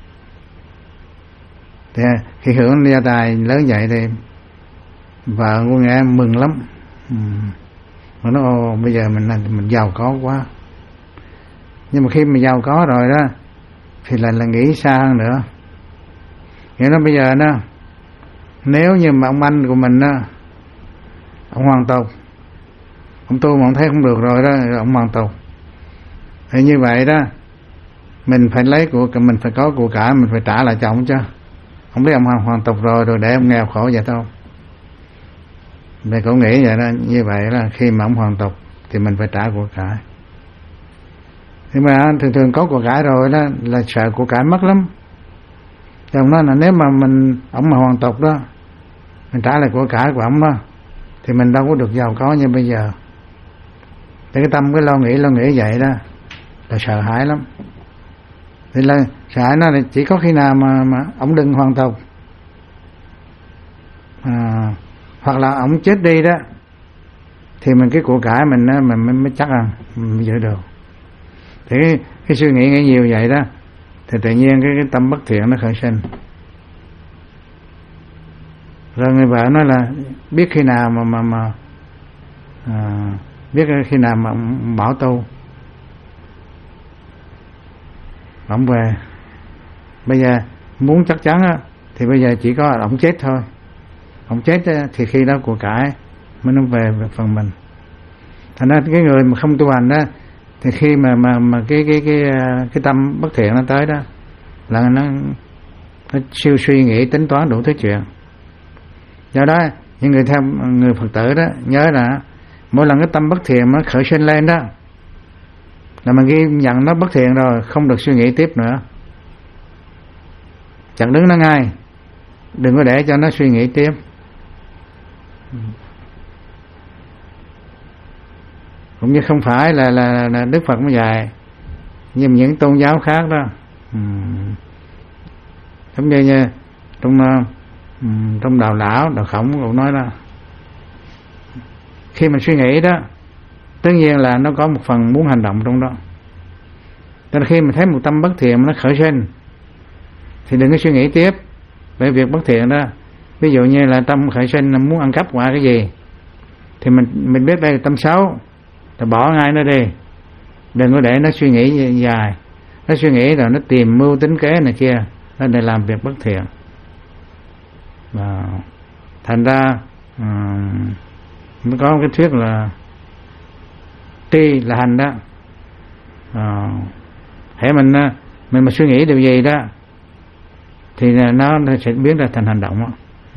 Thì khi hưởng gia tài lớn vậy thì vợ của người em mừng lắm, ừ. Mà nó ồ bây giờ mình mình giàu có quá. Nhưng mà khi mà giàu có rồi đó thì lại là nghĩ xa hơn nữa. Nghĩa nó bây giờ đó, nếu như mà ông anh của mình đó, ông hoàn tục, ông tu mà ông thấy không được rồi đó, rồi ông hoàn tục, thì như vậy đó mình phải lấy của mình phải có của cải, mình phải trả lại cho ông chứ. Không biết ông hoàn, hoàn tục rồi rồi để ông nghèo khổ vậy đâu. Mình cũng nghĩ vậy đó, như vậy là khi mà ông hoàn tục thì mình phải trả của cải. Nhưng mà thường thường có của cải rồi đó là sợ của cải mất lắm. Thì ông nói là nếu mà mình ông mà hoàn tục đó, mình trả lại của cải của ông đó, thì mình đâu có được giàu có như bây giờ. Thì cái tâm cái lo nghĩ lo nghĩ vậy đó là sợ hãi lắm. Thì là sợ hãi nó là chỉ có khi nào mà mà ông đừng hoàn tục, à, hoặc là ông chết đi đó, thì mình cái của cải mình đó, mình mới, mới chắc rằng mình mới giữ được. Thì cái, cái suy nghĩ nghĩ nhiều vậy đó thì tự nhiên cái, cái tâm bất thiện nó khởi sinh. Rồi người vợ nói là biết khi nào mà mà mà à, biết khi nào mà bảo tu, ông về. Bây giờ muốn chắc chắn á, thì bây giờ chỉ có ông chết thôi. Ông chết á, thì khi đó của cải mới nó về, về phần mình. Thành ra cái người mà không tu hành đó, thì khi mà mà mà cái cái cái cái tâm bất thiện nó tới đó là nó nó siêu suy nghĩ tính toán đủ thứ chuyện. Do đó những người theo người Phật tử đó nhớ là mỗi lần cái tâm bất thiện nó khởi sinh lên đó là mình ghi nhận nó bất thiện rồi, không được suy nghĩ tiếp nữa, chặn đứng nó ngay, đừng có để cho nó suy nghĩ tiếp. Cũng như không phải là là, là Đức Phật mới dạy, nhưng những tôn giáo khác đó, um, giống như, như trong um, trong đạo lão, đạo Khổng cũng nói đó, khi mình suy nghĩ đó, tất nhiên là nó có một phần muốn hành động trong đó. Cho nên khi mình thấy một tâm bất thiện nó khởi sinh thì đừng có suy nghĩ tiếp về việc bất thiện đó. Ví dụ như là tâm khởi sinh là muốn ăn cắp qua cái gì, thì mình mình biết đây là tâm xấu, thì bỏ ngay nó đi, đừng có để nó suy nghĩ dài. Nó suy nghĩ rồi nó tìm mưu tính kế này kia, nó để làm việc bất thiện. Và thành ra um, nó có một cái thuyết là tri là hành đó. À, hễ mình mình mà suy nghĩ điều gì đó thì nó, nó sẽ biến ra thành hành động đó. Ừ.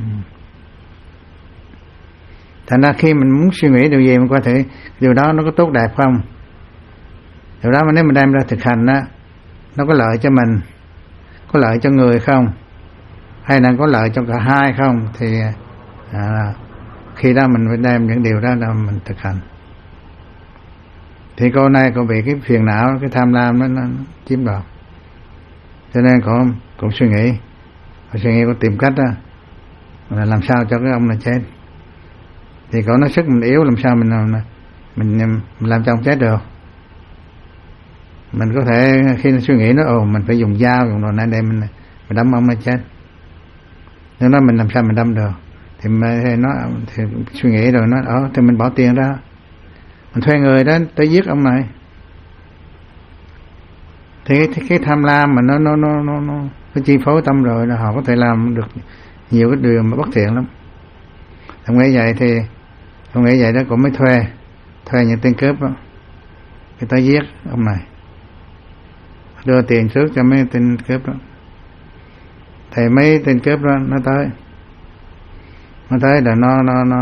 Thành ra khi mình muốn suy nghĩ điều gì mình có thể điều đó nó có tốt đẹp không, điều đó mà nếu mình đem ra thực hành á, nó có lợi cho mình, có lợi cho người không, hay là có lợi cho cả hai không, thì à, khi đó mình phải đem những điều đó ra mình thực hành. Thì cô này cô bị cái phiền não, cái tham lam nó, nó chiếm đoạt, cho nên cô cũng suy nghĩ, cô suy nghĩ cô tìm cách đó là làm sao cho cái ông này chết. Thì cậu nói sức mình yếu, làm sao mình mình, mình làm cho ông chết được. Mình có thể khi nó suy nghĩ nó ồ mình phải dùng dao dùng đồ này để mình mình đâm ông này chết, nếu nói mình làm sao mình đâm được thì mình nó thì suy nghĩ rồi nó ở thì mình bỏ tiền ra, mình thuê người đó tới giết ông này. Thì cái, cái tham lam mà nó nó nó nó nó nó chi phối tâm rồi là họ có thể làm được nhiều cái điều mà bất thiện lắm. Không nghĩ vậy thì không nghĩ vậy đó cũng mới thuê thuê những tên cướp đó, người ta giết ông này, đưa tiền trước cho mấy tên cướp đó. Thì mấy tên cướp đó nó tới nó tới là nó nó nó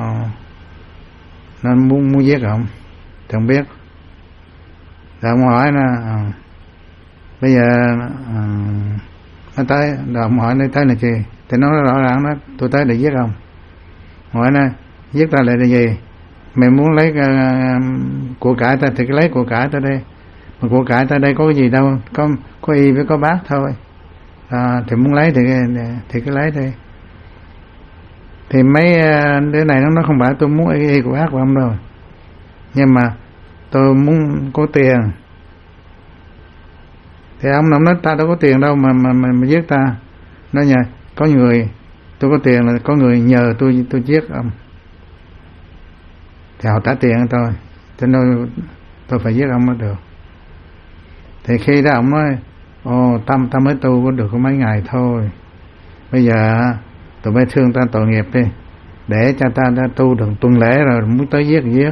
nó muốn muốn giết ông, thì không biết. Rồi ông hỏi nó à, bây giờ à, nó tới, rồi ông hỏi nó tới là gì, thì nó rõ ràng nó tôi tới để giết ông. Hỏi nó giết ta lại là gì, mày muốn lấy uh, của cải ta thì cứ lấy của cải ta đây, mà của cải ta đây có cái gì đâu, có có y với có bát thôi, à, thì muốn lấy thì thì cứ lấy đi. Thì mấy uh, đứa này nó nó không phải tôi muốn y, y của bác của ông đâu, nhưng mà tôi muốn có tiền. Thì ông nói ta đâu có tiền đâu mà mà mà, mà giết ta. Nói nhờ có người tôi có tiền là có người nhờ tôi tôi giết ông, thì họ trả tiền cho tôi, cho nên tôi phải giết ông mới được. Thì khi đó ông nói ồ tâm ta mới tu có được có mấy ngày thôi, bây giờ tụi bay thương ta tội nghiệp đi, để cho ta đã tu được tuần lễ rồi muốn tới giết thì giết.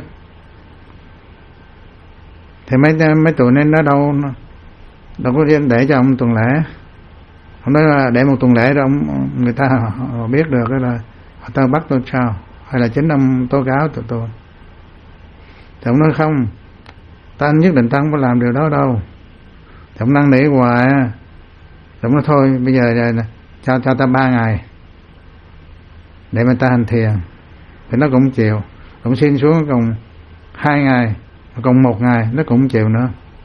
Thì mấy mấy tụi nên nó đâu đâu có để cho ông tuần lễ. Ông nói là để một tuần lễ rồi ông, người ta họ, họ biết được đó là họ ta bắt tôi sao, hay là chính ông tố cáo tụi tôi. Thì ông nói không, ta nhất định ta không có làm điều đó đâu. Thì ông năn nỉ hoài. Thì ông nói thôi bây giờ cho cho ta ba ngày để mà ta hành thiền. Thì nó cũng chịu, cũng xin xuống còn hai ngày, còn một ngày nó cũng chịu nữa.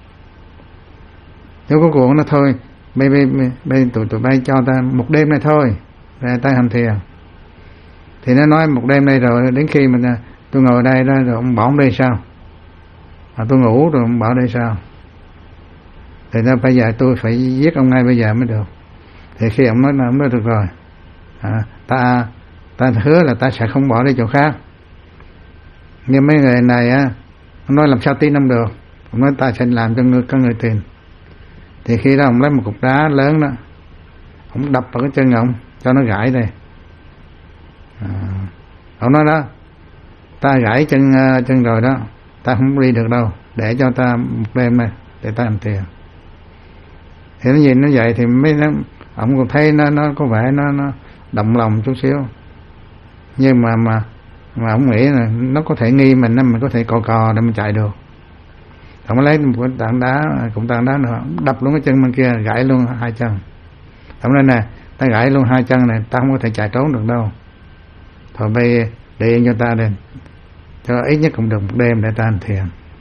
Nếu có cuộc nó thôi bây bây bây tụi tụi bay cho ta một đêm này thôi để ta hành thiền. Thì nó nói một đêm đây rồi đến khi mình tôi ngồi đây đó rồi ông bỏ ông đi sao, à, tôi ngủ rồi ông bỏ đây sao, thì nó bây giờ tôi phải giết ông ngay bây giờ mới được. Thì khi ông nói là ông nói được rồi, à, ta ta hứa là ta sẽ không bỏ đi chỗ khác. Nhưng mấy người này á, ông nói làm sao tin ông được, ông nói ta sẽ làm cho người các người tin. Thì khi đó ông lấy một cục đá lớn đó, ông đập vào cái chân ông cho nó gãy đây. À, ông nói đó, ta gãy chân chân rồi đó, ta không đi được đâu, để cho ta một đêm này để ta làm tiền. Thì nó nhìn nó vậy thì mấy nó ông còn thấy nó nó có vẻ nó nó động lòng chút xíu, nhưng mà mà mà ông nghĩ là nó có thể nghi mình, mình có thể cò cò để mình chạy được. Ông lấy một cái tảng đá, cũng tảng đá nữa, đập luôn cái chân bên kia, gãy luôn hai chân. Ông nói nè, ta gãy luôn hai chân này, ta không có thể chạy trốn được đâu. Thôi bây để yên cho ta đi, cho ít nhất cũng được một đêm để ta hành thiền.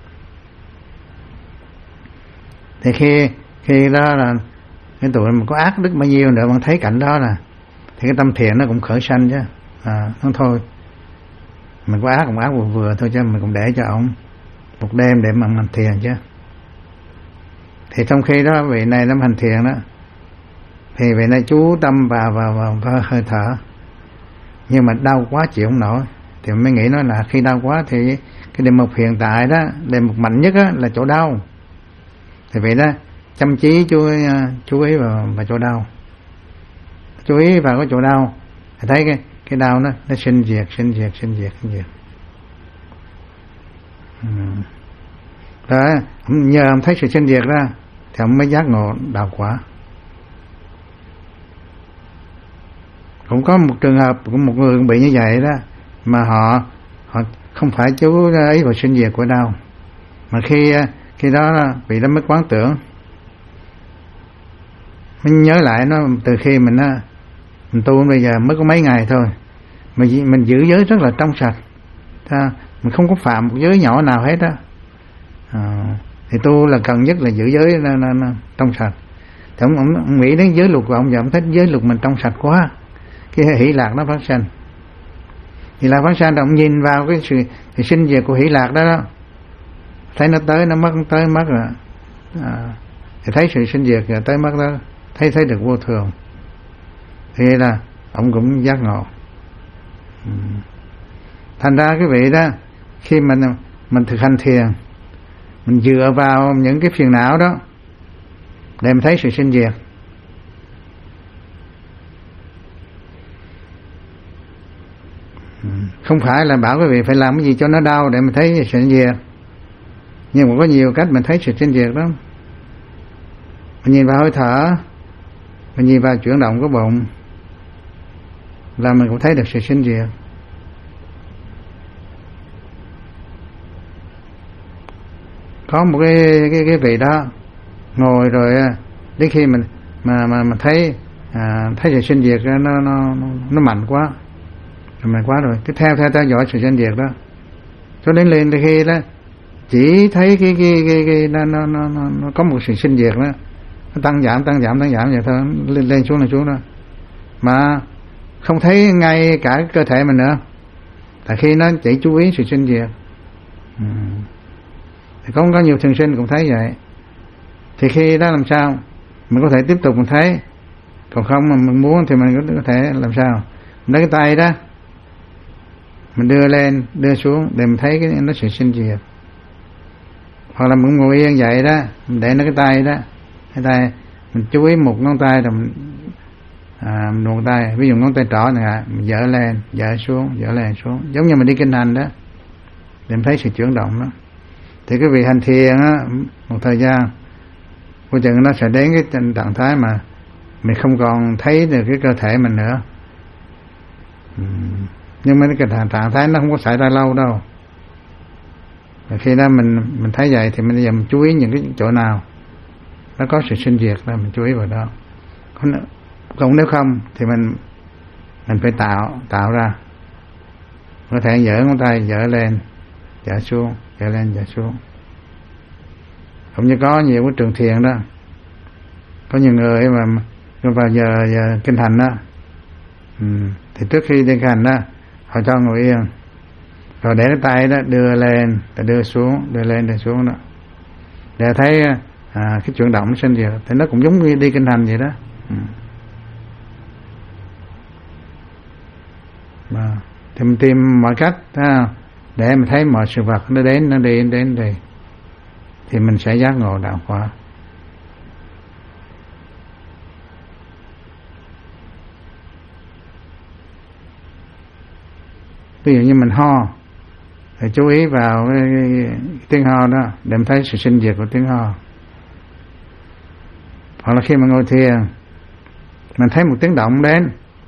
Thì khi khi đó là cái tụi mình có ác đức bao nhiêu nữa, bạn thấy cảnh đó là thì cái tâm thiền nó cũng khởi sanh chứ. À, nó thôi, mình có ác cũng ác vừa vừa thôi chứ, mình cũng để cho ông một đêm để mà hành thiền chứ. Thì trong khi đó vị này nó hành thiền đó, thì vị này chú tâm vào vào vào, vào hơi thở, nhưng mà đau quá chịu không nổi, thì mới nghĩ nói là khi đau quá thì cái đề mục hiện tại đó, đề mục mạnh nhất á, là chỗ đau. Thì vậy đó chăm chí chú chú ý vào, vào chỗ đau, chú ý vào cái chỗ đau, thì thấy cái cái đau nó nó sinh diệt sinh diệt sinh diệt sinh diệt. Đó, nhờ ông thấy sự sinh diệt ra thì ông mới giác ngộ đạo quả. Cũng có một trường hợp của một người bị như vậy đó, mà họ họ không phải chú ấy vào sinh diệt của đâu, mà khi khi đó vị đó mới quán tưởng, mình nhớ lại nó từ khi mình mình tu bây giờ mới có mấy ngày thôi, mà mình giữ giới rất là trong sạch, ta mình không có phạm một giới nhỏ nào hết á. À, thì tu là cần nhất là giữ giới nó, nó, nó trong sạch. Thì ông, ông, ông nghĩ đến giới luật của ông, giờ ông thấy giới luật mình trong sạch quá, cái hỷ lạc nó phát sinh. Hỷ lạc phát sinh, ông nhìn vào cái sự thì sinh diệt của hỷ lạc đó đó, thấy nó tới nó mất, nó tới mất rồi, à, thì thấy sự sinh diệt rồi tới mất đó, thấy thấy được vô thường, thì là ông cũng giác ngộ. Ừ. Thành ra cái vị đó, khi mình mình thực hành thiền, mình dựa vào những cái phiền não đó để mình thấy sự sinh diệt. Không phải là bảo quý vị phải làm cái gì cho nó đau để mình thấy sự sinh diệt, nhưng mà có nhiều cách mình thấy sự sinh diệt đó. Mình nhìn vào hơi thở, mình nhìn vào chuyển động của bụng là mình cũng thấy được sự sinh diệt. Có một cái cái cái vị đó ngồi rồi đến khi mình mà mà mà thấy à, thấy sự sinh diệt nó nó nó, nó mạnh quá, rồi mạnh quá rồi, cái theo theo theo dõi sự sinh diệt đó, cho đến lên từ khi đó chỉ thấy cái cái cái, cái nó, nó nó nó có một sự sinh diệt đó, nó tăng giảm tăng giảm tăng giảm vậy thôi, lên lên xuống lên xuống đó, mà không thấy ngay cả cơ thể mình nữa, tại khi nó chỉ chú ý sự sinh diệt. Ừ. Thì có có nhiều thường sinh cũng thấy vậy, thì khi đó làm sao mình có thể tiếp tục mình thấy, còn không mà mình muốn thì mình có thể làm sao lấy cái tay đó mình đưa lên đưa xuống để mình thấy cái nó sẽ sinh diệt. Hoặc là mình ngồi yên vậy đó, mình để nó cái tay đó, cái tay mình chú ý một ngón tay rồi mình à, một ngón tay, ví dụ ngón tay trỏ này mình dỡ lên dỡ xuống dỡ lên xuống, giống như mình đi kinh hành đó, để mình thấy sự chuyển động đó. Thì cái vị hành thiền á, một thời gian vô chừng nó sẽ đến cái trạng thái mà mình không còn thấy được cái cơ thể mình nữa. Nhưng mà cái trạng thái nó không có xảy ra lâu đâu. Và khi đó mình mình thấy vậy thì mình bây giờ mình chú ý những cái chỗ nào nó có sự sinh diệt là mình chú ý vào đó. Còn, còn nếu không thì mình mình phải tạo tạo ra. Có thể dỡ ngón tay dỡ lên dỡ xuống dỡ lên dỡ xuống. Cũng như có nhiều cái trường thiền đó, có nhiều người mà vào giờ, giờ kinh hành đó, ừ, thì trước khi đi kinh hành đó họ cho ngồi yên, rồi để cái tay đó đưa lên đưa xuống đưa lên đưa xuống đó, để thấy à, cái chuyển động nó sinh diệt, thì nó cũng giống như đi kinh hành vậy đó. Ừ. Mà, thì mình tìm mọi cách ha, để mình thấy mọi sự vật nó đến nó đi đến đi, thì mình sẽ giác ngộ đạo quả. Ví dụ như mình ho thì chú ý vào cái, cái, cái tiếng ho đó để mình thấy sự sinh diệt của tiếng ho. Hoặc là khi mà ngồi thiền mình thấy một tiếng động đến,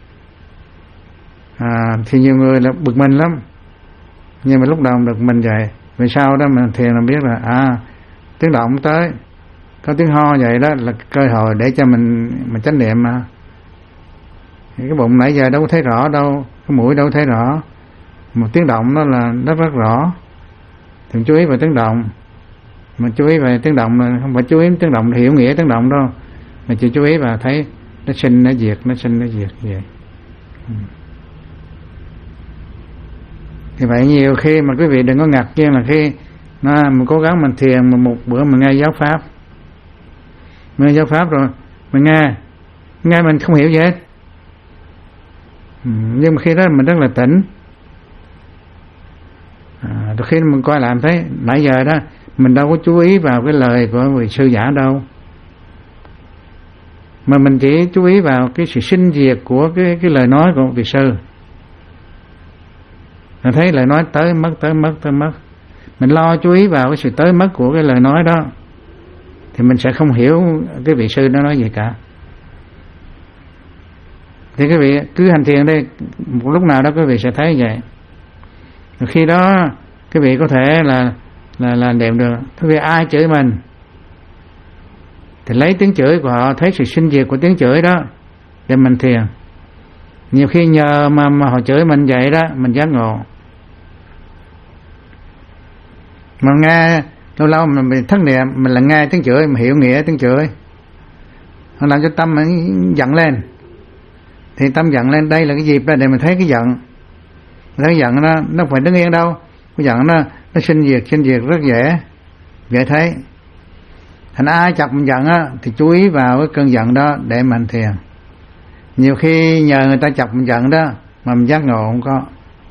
à, thì nhiều người là bực mình lắm, nhưng mà lúc đầu được mình vậy, vì sau đó mình thiền làm biết là à tiếng động tới, có tiếng ho vậy đó là cơ hội để cho mình mình chánh niệm mà. Cái bụng nãy giờ đâu có thấy rõ đâu, cái mũi đâu có thấy rõ, một tiếng động đó là nó rất rõ, thì chú ý vào tiếng động. Mà chú ý về tiếng động là không phải chú ý tiếng động hiểu nghĩa tiếng động đâu, mà chỉ chú ý và thấy nó sinh nó diệt nó sinh nó diệt vậy. Ừ. Thì vậy nhiều khi mà quý vị đừng có ngạc nhiên là khi nó, mình cố gắng mình thiền mà một bữa mình nghe giáo pháp, mình nghe giáo pháp rồi mình nghe nghe mình không hiểu gì hết, ừ, nhưng mà khi đó mình rất là tỉnh. À, rồi khi mình coi lại mình thấy nãy giờ đó mình đâu có chú ý vào cái lời của vị sư giả đâu, mà mình chỉ chú ý vào cái sự sinh diệt của cái cái lời nói của vị sư. Mình thấy lời nói tới mất tới mất tới mất, mình lo chú ý vào cái sự tới mất của cái lời nói đó, thì mình sẽ không hiểu cái vị sư nó nói gì cả. Thì quý vị cứ hành thiền đi, một lúc nào đó quý vị sẽ thấy như vậy. Rồi khi đó quý vị có thể là là là đệm được. Quý vị ai chửi mình thì lấy tiếng chửi của họ, thấy sự sinh diệt của tiếng chửi đó để mình thiền. Nhiều khi nhờ mà mà họ chửi mình vậy đó, mình giác ngộ. Mà nghe lâu lâu mình bị thất niệm, mình là nghe tiếng chửi, mình hiểu nghĩa tiếng chửi, nó làm cho tâm mình giận lên. Thì tâm giận lên, đây là cái dịp để mình thấy cái giận. Thấy cái giận nó nó phải đứng yên đâu, cái giận nó nó sinh diệt sinh diệt rất dễ dễ thấy. Thành ai chọc mình giận á thì chú ý vào cái cơn giận đó để mình thiền. Nhiều khi nhờ người ta chọc mình giận đó mà mình giác ngộ không có.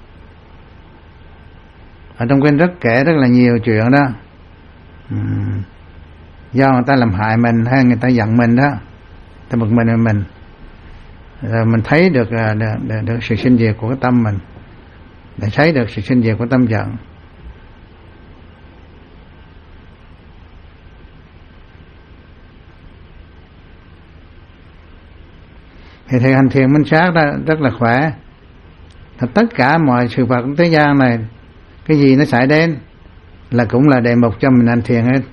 Ở trong kinh rất kể rất là nhiều chuyện đó, uhm, do người ta làm hại mình hay người ta giận mình đó, ta bực mình mình rồi mình thấy được, được, được, được sự sinh diệt của cái tâm mình, để thấy được sự sinh diệt của tâm giận. Thì thầy hành thiền minh sát đó rất là khỏe. Thật tất cả mọi sự vật trong thế gian này, cái gì nó xảy đến là cũng là đề mục cho mình hành thiền hết.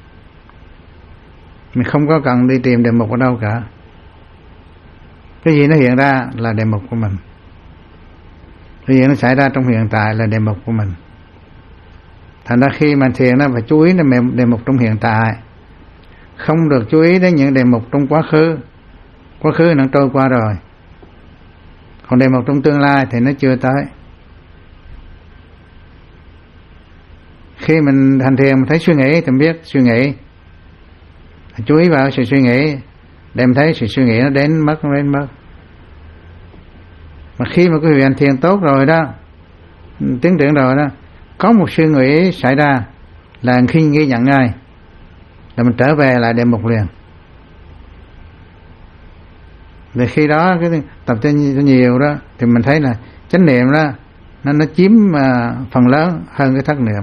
Mình không có cần đi tìm đề mục ở đâu cả. Cái gì nó hiện ra là đề mục của mình. Cái gì nó xảy ra trong hiện tại là đề mục của mình. Thành ra khi mà thiền nó phải chú ý đến đề mục trong hiện tại, không được chú ý đến những đề mục trong quá khứ. Quá khứ nó trôi qua rồi, còn đề mục trong tương lai thì nó chưa tới. Khi mình hành thiền mình thấy suy nghĩ thì mình biết suy nghĩ, chú ý vào sự suy nghĩ để mình thấy sự suy nghĩ nó đến mất nó đến mất. Mà khi mà quý vị hành thiền tốt rồi đó, tiến triển rồi đó, có một suy nghĩ xảy ra là khi ghi nhận ngay là mình trở về lại đề mục liền. Vì khi đó cái tập cho nhiều đó thì mình thấy là chánh niệm đó nó nó chiếm uh, phần lớn hơn cái thất niệm.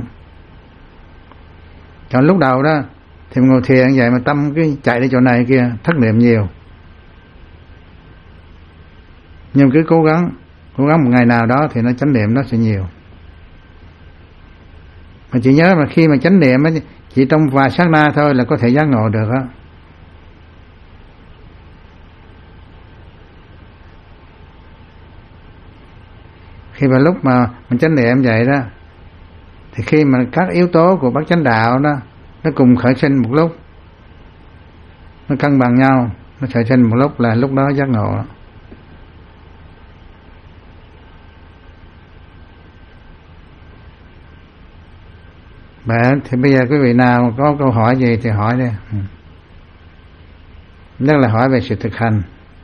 Còn lúc đầu đó thì mình ngồi thiền vậy mà tâm cái chạy đi chỗ này kia, thất niệm nhiều. Nhưng cứ cố gắng cố gắng một ngày nào đó thì nó chánh niệm nó sẽ nhiều. Mà chỉ nhớ mà khi mà chánh niệm ấy, chỉ trong vài sát na thôi là có thể giác ngộ được đó. Khi mà lúc mà mình chánh niệm vậy đó thì khi mà các yếu tố của bát chánh đạo đó nó cùng khởi sinh một lúc, nó cân bằng nhau, nó khởi sinh một lúc là lúc đó giác ngộ. Vậy thì bây giờ quý vị nào có câu hỏi gì thì hỏi đi. Nhất là hỏi về sự thực hành.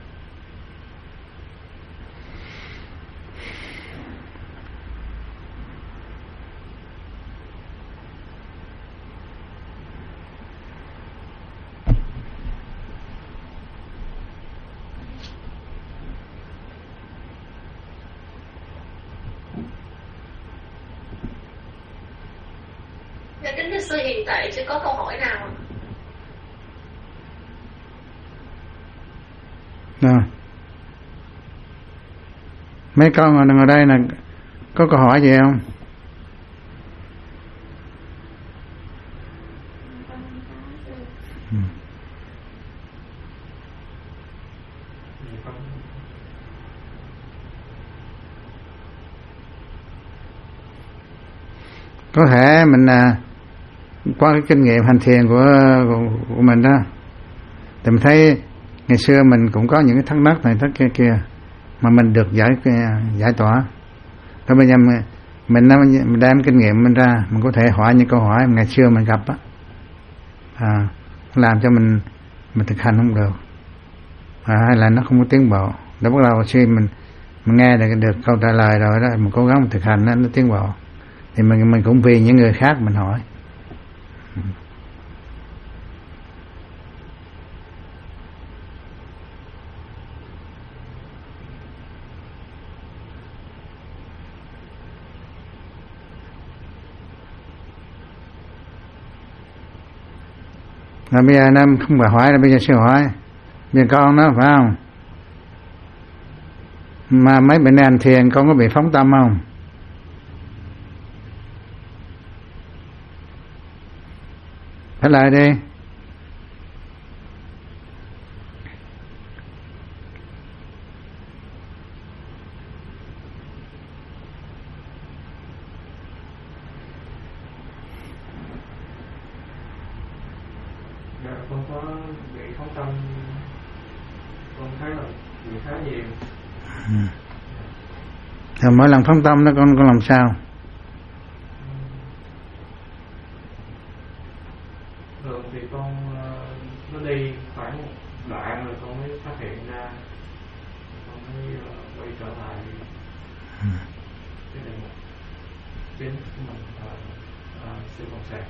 Kính thưa sư, hiện tại chưa có câu hỏi nào. Rồi. Mấy con ở ngồi đây là có câu hỏi gì không? Ừ. Có thể mình à, qua cái kinh nghiệm hành thiền của, của, của mình đó thì mình thấy ngày xưa mình cũng có những cái thắc mắc này thắc kia kia mà mình được giải giải tỏa. Rồi bây giờ mình, mình, mình đem kinh nghiệm mình ra, mình có thể hỏi những câu hỏi ngày xưa mình gặp á, à, làm cho mình mình thực hành không được, à, hay là nó không có tiến bộ. Để bắt đầu khi mình mình nghe được, được câu trả lời rồi đó, mình cố gắng mình thực hành nó, nó tiến bộ. Thì mình mình cũng vì những người khác mình hỏi. Rồi bây giờ Nam không phải hỏi, là bây giờ sẽ hỏi. Bây giờ con nó phải không? Mà mấy bữa nay hành thiền con có bị phóng tâm không? Phải lại đi. Con có bị phóng tâm, con thấy là bị khá nhiều. Ừ. Thì mỗi lần phóng tâm đó con con làm sao? Thường thì con nó đi khoảng một đoạn rồi con mới phát hiện ra, con mới quay trở lại Ừ. cái đề mục chính của mình là sự cộng sản.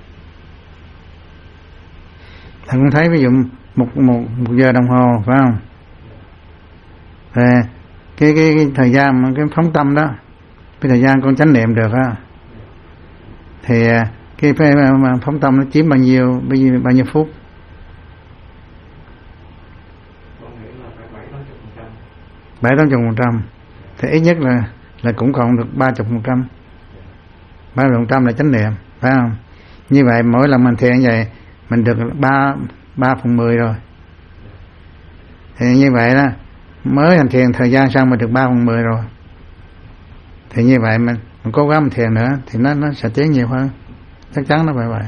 Thằng con thấy ví dụ một một một giờ đồng hồ phải không? Rồi cái cái, cái thời gian cái phóng tâm đó, cái thời gian con chánh niệm được á, thì cái phê mà phóng tâm nó chiếm bao nhiêu bao nhiêu bao nhiêu phút? Con nghĩ là phải bảy tám chục phần trăm. Bảy tám chục phần trăm. Thì ít nhất là là cũng còn được ba chục phần trăm. Ba chục phần trăm là chánh niệm, phải không? Như vậy mỗi lần mình thiền như vậy mình được ba ba phần mười rồi. Thì như vậy đó, mới hành thiền thời gian sau mà được ba phần mười rồi. Thì như vậy mình, mình cố gắng mình thiền nữa thì nó nó sẽ tiến nhiều hơn. Chắc chắn nó phải vậy.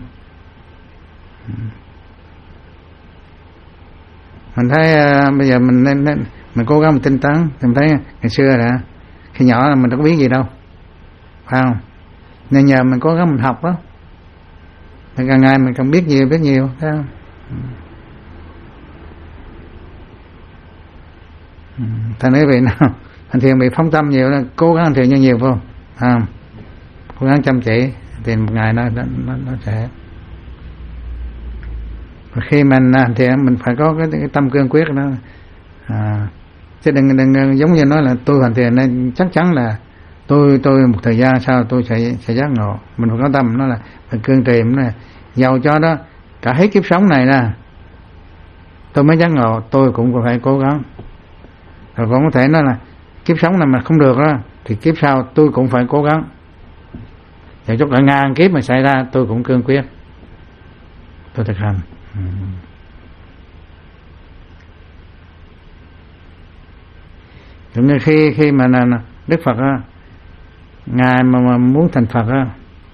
Mình thấy uh, bây giờ mình nên, nên mình cố gắng mình tinh tấn. Mình thấy ngày xưa là khi nhỏ là mình đâu có biết gì đâu, phải không? Nên nhờ mình cố gắng mình học đó, mình càng ngày mình càng biết nhiều biết nhiều, thấy không? Ừ. Thành nói vậy nào hành thiền bị phóng tâm nhiều là cố gắng hành thiền nhiều nhiều phải không? À, cố gắng chăm chỉ thì một ngày nó nó nó sẽ. Và khi mình hành thiền mình phải có cái, cái tâm cương quyết đó, à, chứ đừng đừng giống như nói là tôi hành thiền nên chắc chắn là tôi tôi một thời gian sau tôi sẽ sẽ giác ngộ. Mình phải có tâm nó là phải cương trì, nó là giàu cho đó cả hết kiếp sống này nè tôi mới giác ngộ, tôi cũng phải cố gắng. Rồi cũng có thể nói là kiếp sống này mà không được đó thì kiếp sau tôi cũng phải cố gắng. Và chút cả ngàn kiếp mà xảy ra tôi cũng cương quyết, tôi thực hành. Ừ. Giống như khi khi mà Đức Phật á, ngài mà, mà muốn thành Phật á,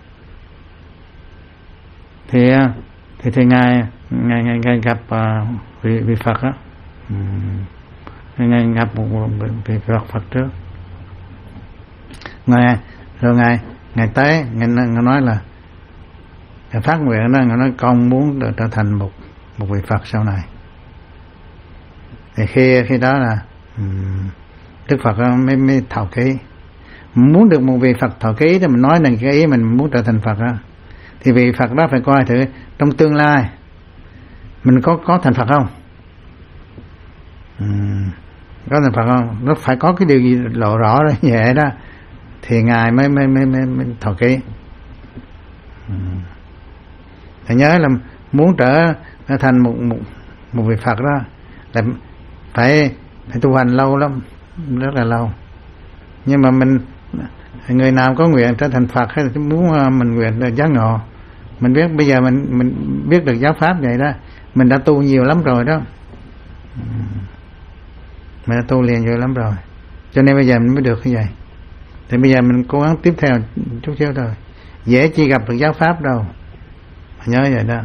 thì thì thì ngài ngài ngài, ngài gặp uh, vị, vị Phật á, um, ngài gặp một, một vị Phật Phật trước, ngài rồi ngài ngài tới ngài, ngài nói là ngài phát nguyện đó, ngài nói con muốn trở thành một một vị Phật sau này. Thì khi khi đó là um, Đức Phật mới mới thọ ký, muốn được một vị Phật thọ ký thì mình nói là cái ý mình muốn trở thành Phật á, thì vị Phật đó phải coi thử trong tương lai mình có có thành Phật không, uhm, có thành Phật không, nó phải có cái điều gì lộ rõ ra nhẹ đó thì ngài mới mới mới mới, mới thọ ký. uhm. Phải nhớ là muốn trở thành một một một vị Phật đó là phải phải tu hành lâu lắm, rất là lâu. Nhưng mà mình người nào có nguyện trở thành Phật hay là muốn mình nguyện là giác ngộ, mình biết bây giờ mình mình biết được giáo pháp vậy đó, mình đã tu nhiều lắm rồi đó, mình đã tu liền nhiều lắm rồi, cho nên bây giờ mình mới được như vậy. Thì bây giờ mình cố gắng tiếp theo chút xíu thôi, dễ chi gặp được giáo pháp đâu, nhớ vậy đó.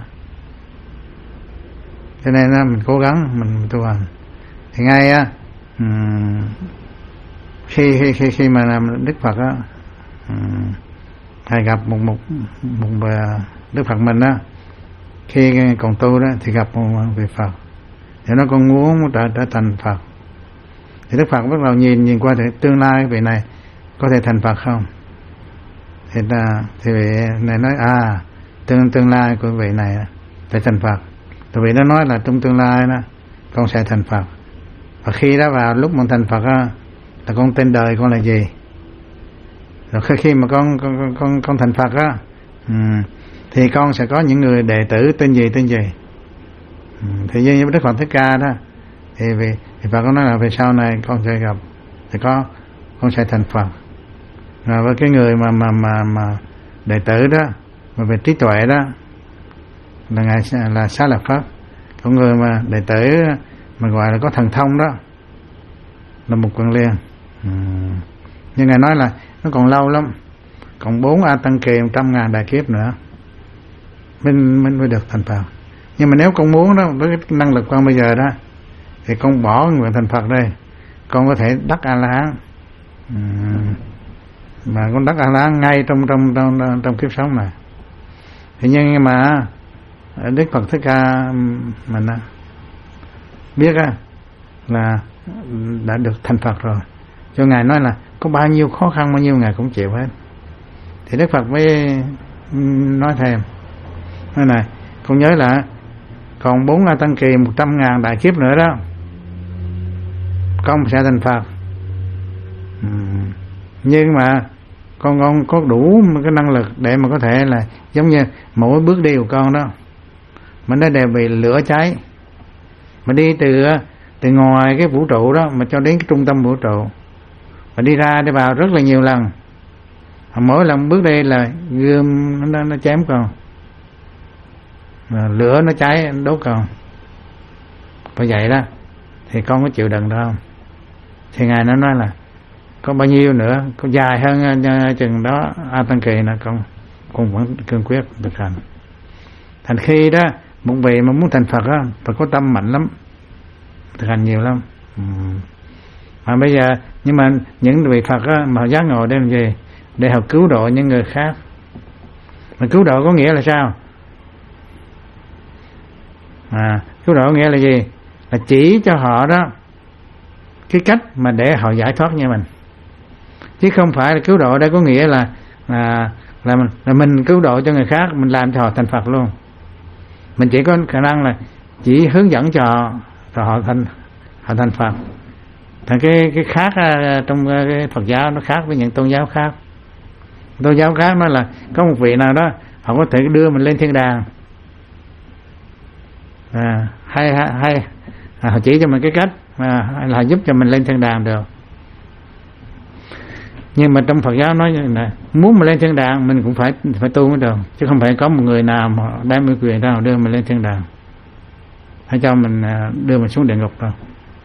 Cho nên là mình cố gắng mình tu hành. Thì ngay á um, khi khi khi khi mà làm Đức Phật á, um, thầy gặp một một một Đức Phật mình á, khi còn tu đó thì gặp một vị Phật, thì nó còn muốn trở trở thành Phật. Thì Đức Phật bắt đầu nhìn nhìn qua thì tương lai vị này có thể thành Phật không? Thì ta thì vị này nói à tương tương lai của vị này phải thành Phật. Thì vị nó nói là trong tương lai đó con sẽ thành Phật. Và khi đó vào lúc mà thành Phật á, là con tên đời con là gì? Rồi khi mà con con con con thành Phật á, um, thì con sẽ có những người đệ tử tên gì tên gì. Um, thì như Đức Phật Thích Ca đó, thì vì thì Phật có nói là về sau này con sẽ gặp thì có con sẽ thành Phật. Rồi với cái người mà mà mà mà đệ tử đó mà về trí tuệ đó là ngài là Xá Lợi Phất. Còn người mà đệ tử mà gọi là có thần thông đó là Mục Kiền Liên. Ừ. Nhưng ngài nói là nó còn lâu lắm, còn bốn A Tăng Kỳ một trăm ngàn đại kiếp nữa mình mình mới được thành Phật. Nhưng mà nếu con muốn đó, với cái năng lực con bây giờ đó, thì con bỏ nguyện thành Phật đây, con có thể đắc A La Hán. Ừ. Mà con đắc A La Hán ngay trong trong trong trong kiếp sống này. Thì nhưng mà Đức Phật Thích Ca mình á, biết á là đã được thành Phật rồi, cho ngài nói là có bao nhiêu khó khăn bao nhiêu ngài cũng chịu hết. Thì Đức Phật mới nói thêm nói này, con nhớ là còn bốn A Tăng Kỳ một trăm ngàn đại kiếp nữa đó, con sẽ thành Phật. Ừ. Nhưng mà con con có đủ cái năng lực để mà có thể là giống như mỗi bước đi của con đó mà nó đều bị lửa cháy, mà đi từ từ ngoài cái vũ trụ đó mà cho đến cái trung tâm vũ trụ, mà đi ra đi vào rất là nhiều lần, mỗi lần bước đi là gươm nó, nó chém con, lửa nó cháy đốt con. Và vậy đó thì con có chịu đựng được không? Thì ngài nó nói là có bao nhiêu nữa, có dài hơn chừng đó A Tăng Kỳ là con con vẫn cương quyết thực hành. Thành khi đó một vị mà muốn thành Phật á phải có tâm mạnh lắm, thực hành nhiều lắm. Ừ. Mà bây giờ nhưng mà những vị Phật á mà giác ngộ để làm gì? Để họ cứu độ những người khác. Mà cứu độ có nghĩa là sao? À, cứu độ có nghĩa là gì? Là chỉ cho họ đó cái cách mà để họ giải thoát như mình, chứ không phải là cứu độ đây có nghĩa là là là mình, là mình cứu độ cho người khác, mình làm cho họ thành Phật luôn. Mình chỉ có khả năng là chỉ hướng dẫn cho họ, cho họ thành họ thành Phật. Thành cái cái khác trong cái Phật giáo nó khác với những tôn giáo khác. Tôn giáo khác nó là có một vị nào đó họ có thể đưa mình lên thiên đàng, à, hay hay à, họ chỉ cho mình cái cách à, hay là giúp cho mình lên thiên đàng được. Nhưng mà trong Phật giáo nói như này, muốn mà lên thiên đàng mình cũng phải phải tu mới được, chứ không phải có một người nào mà đem cái quyền nào đưa mình lên thiên đàng, hay cho mình đưa mình xuống địa ngục đâu.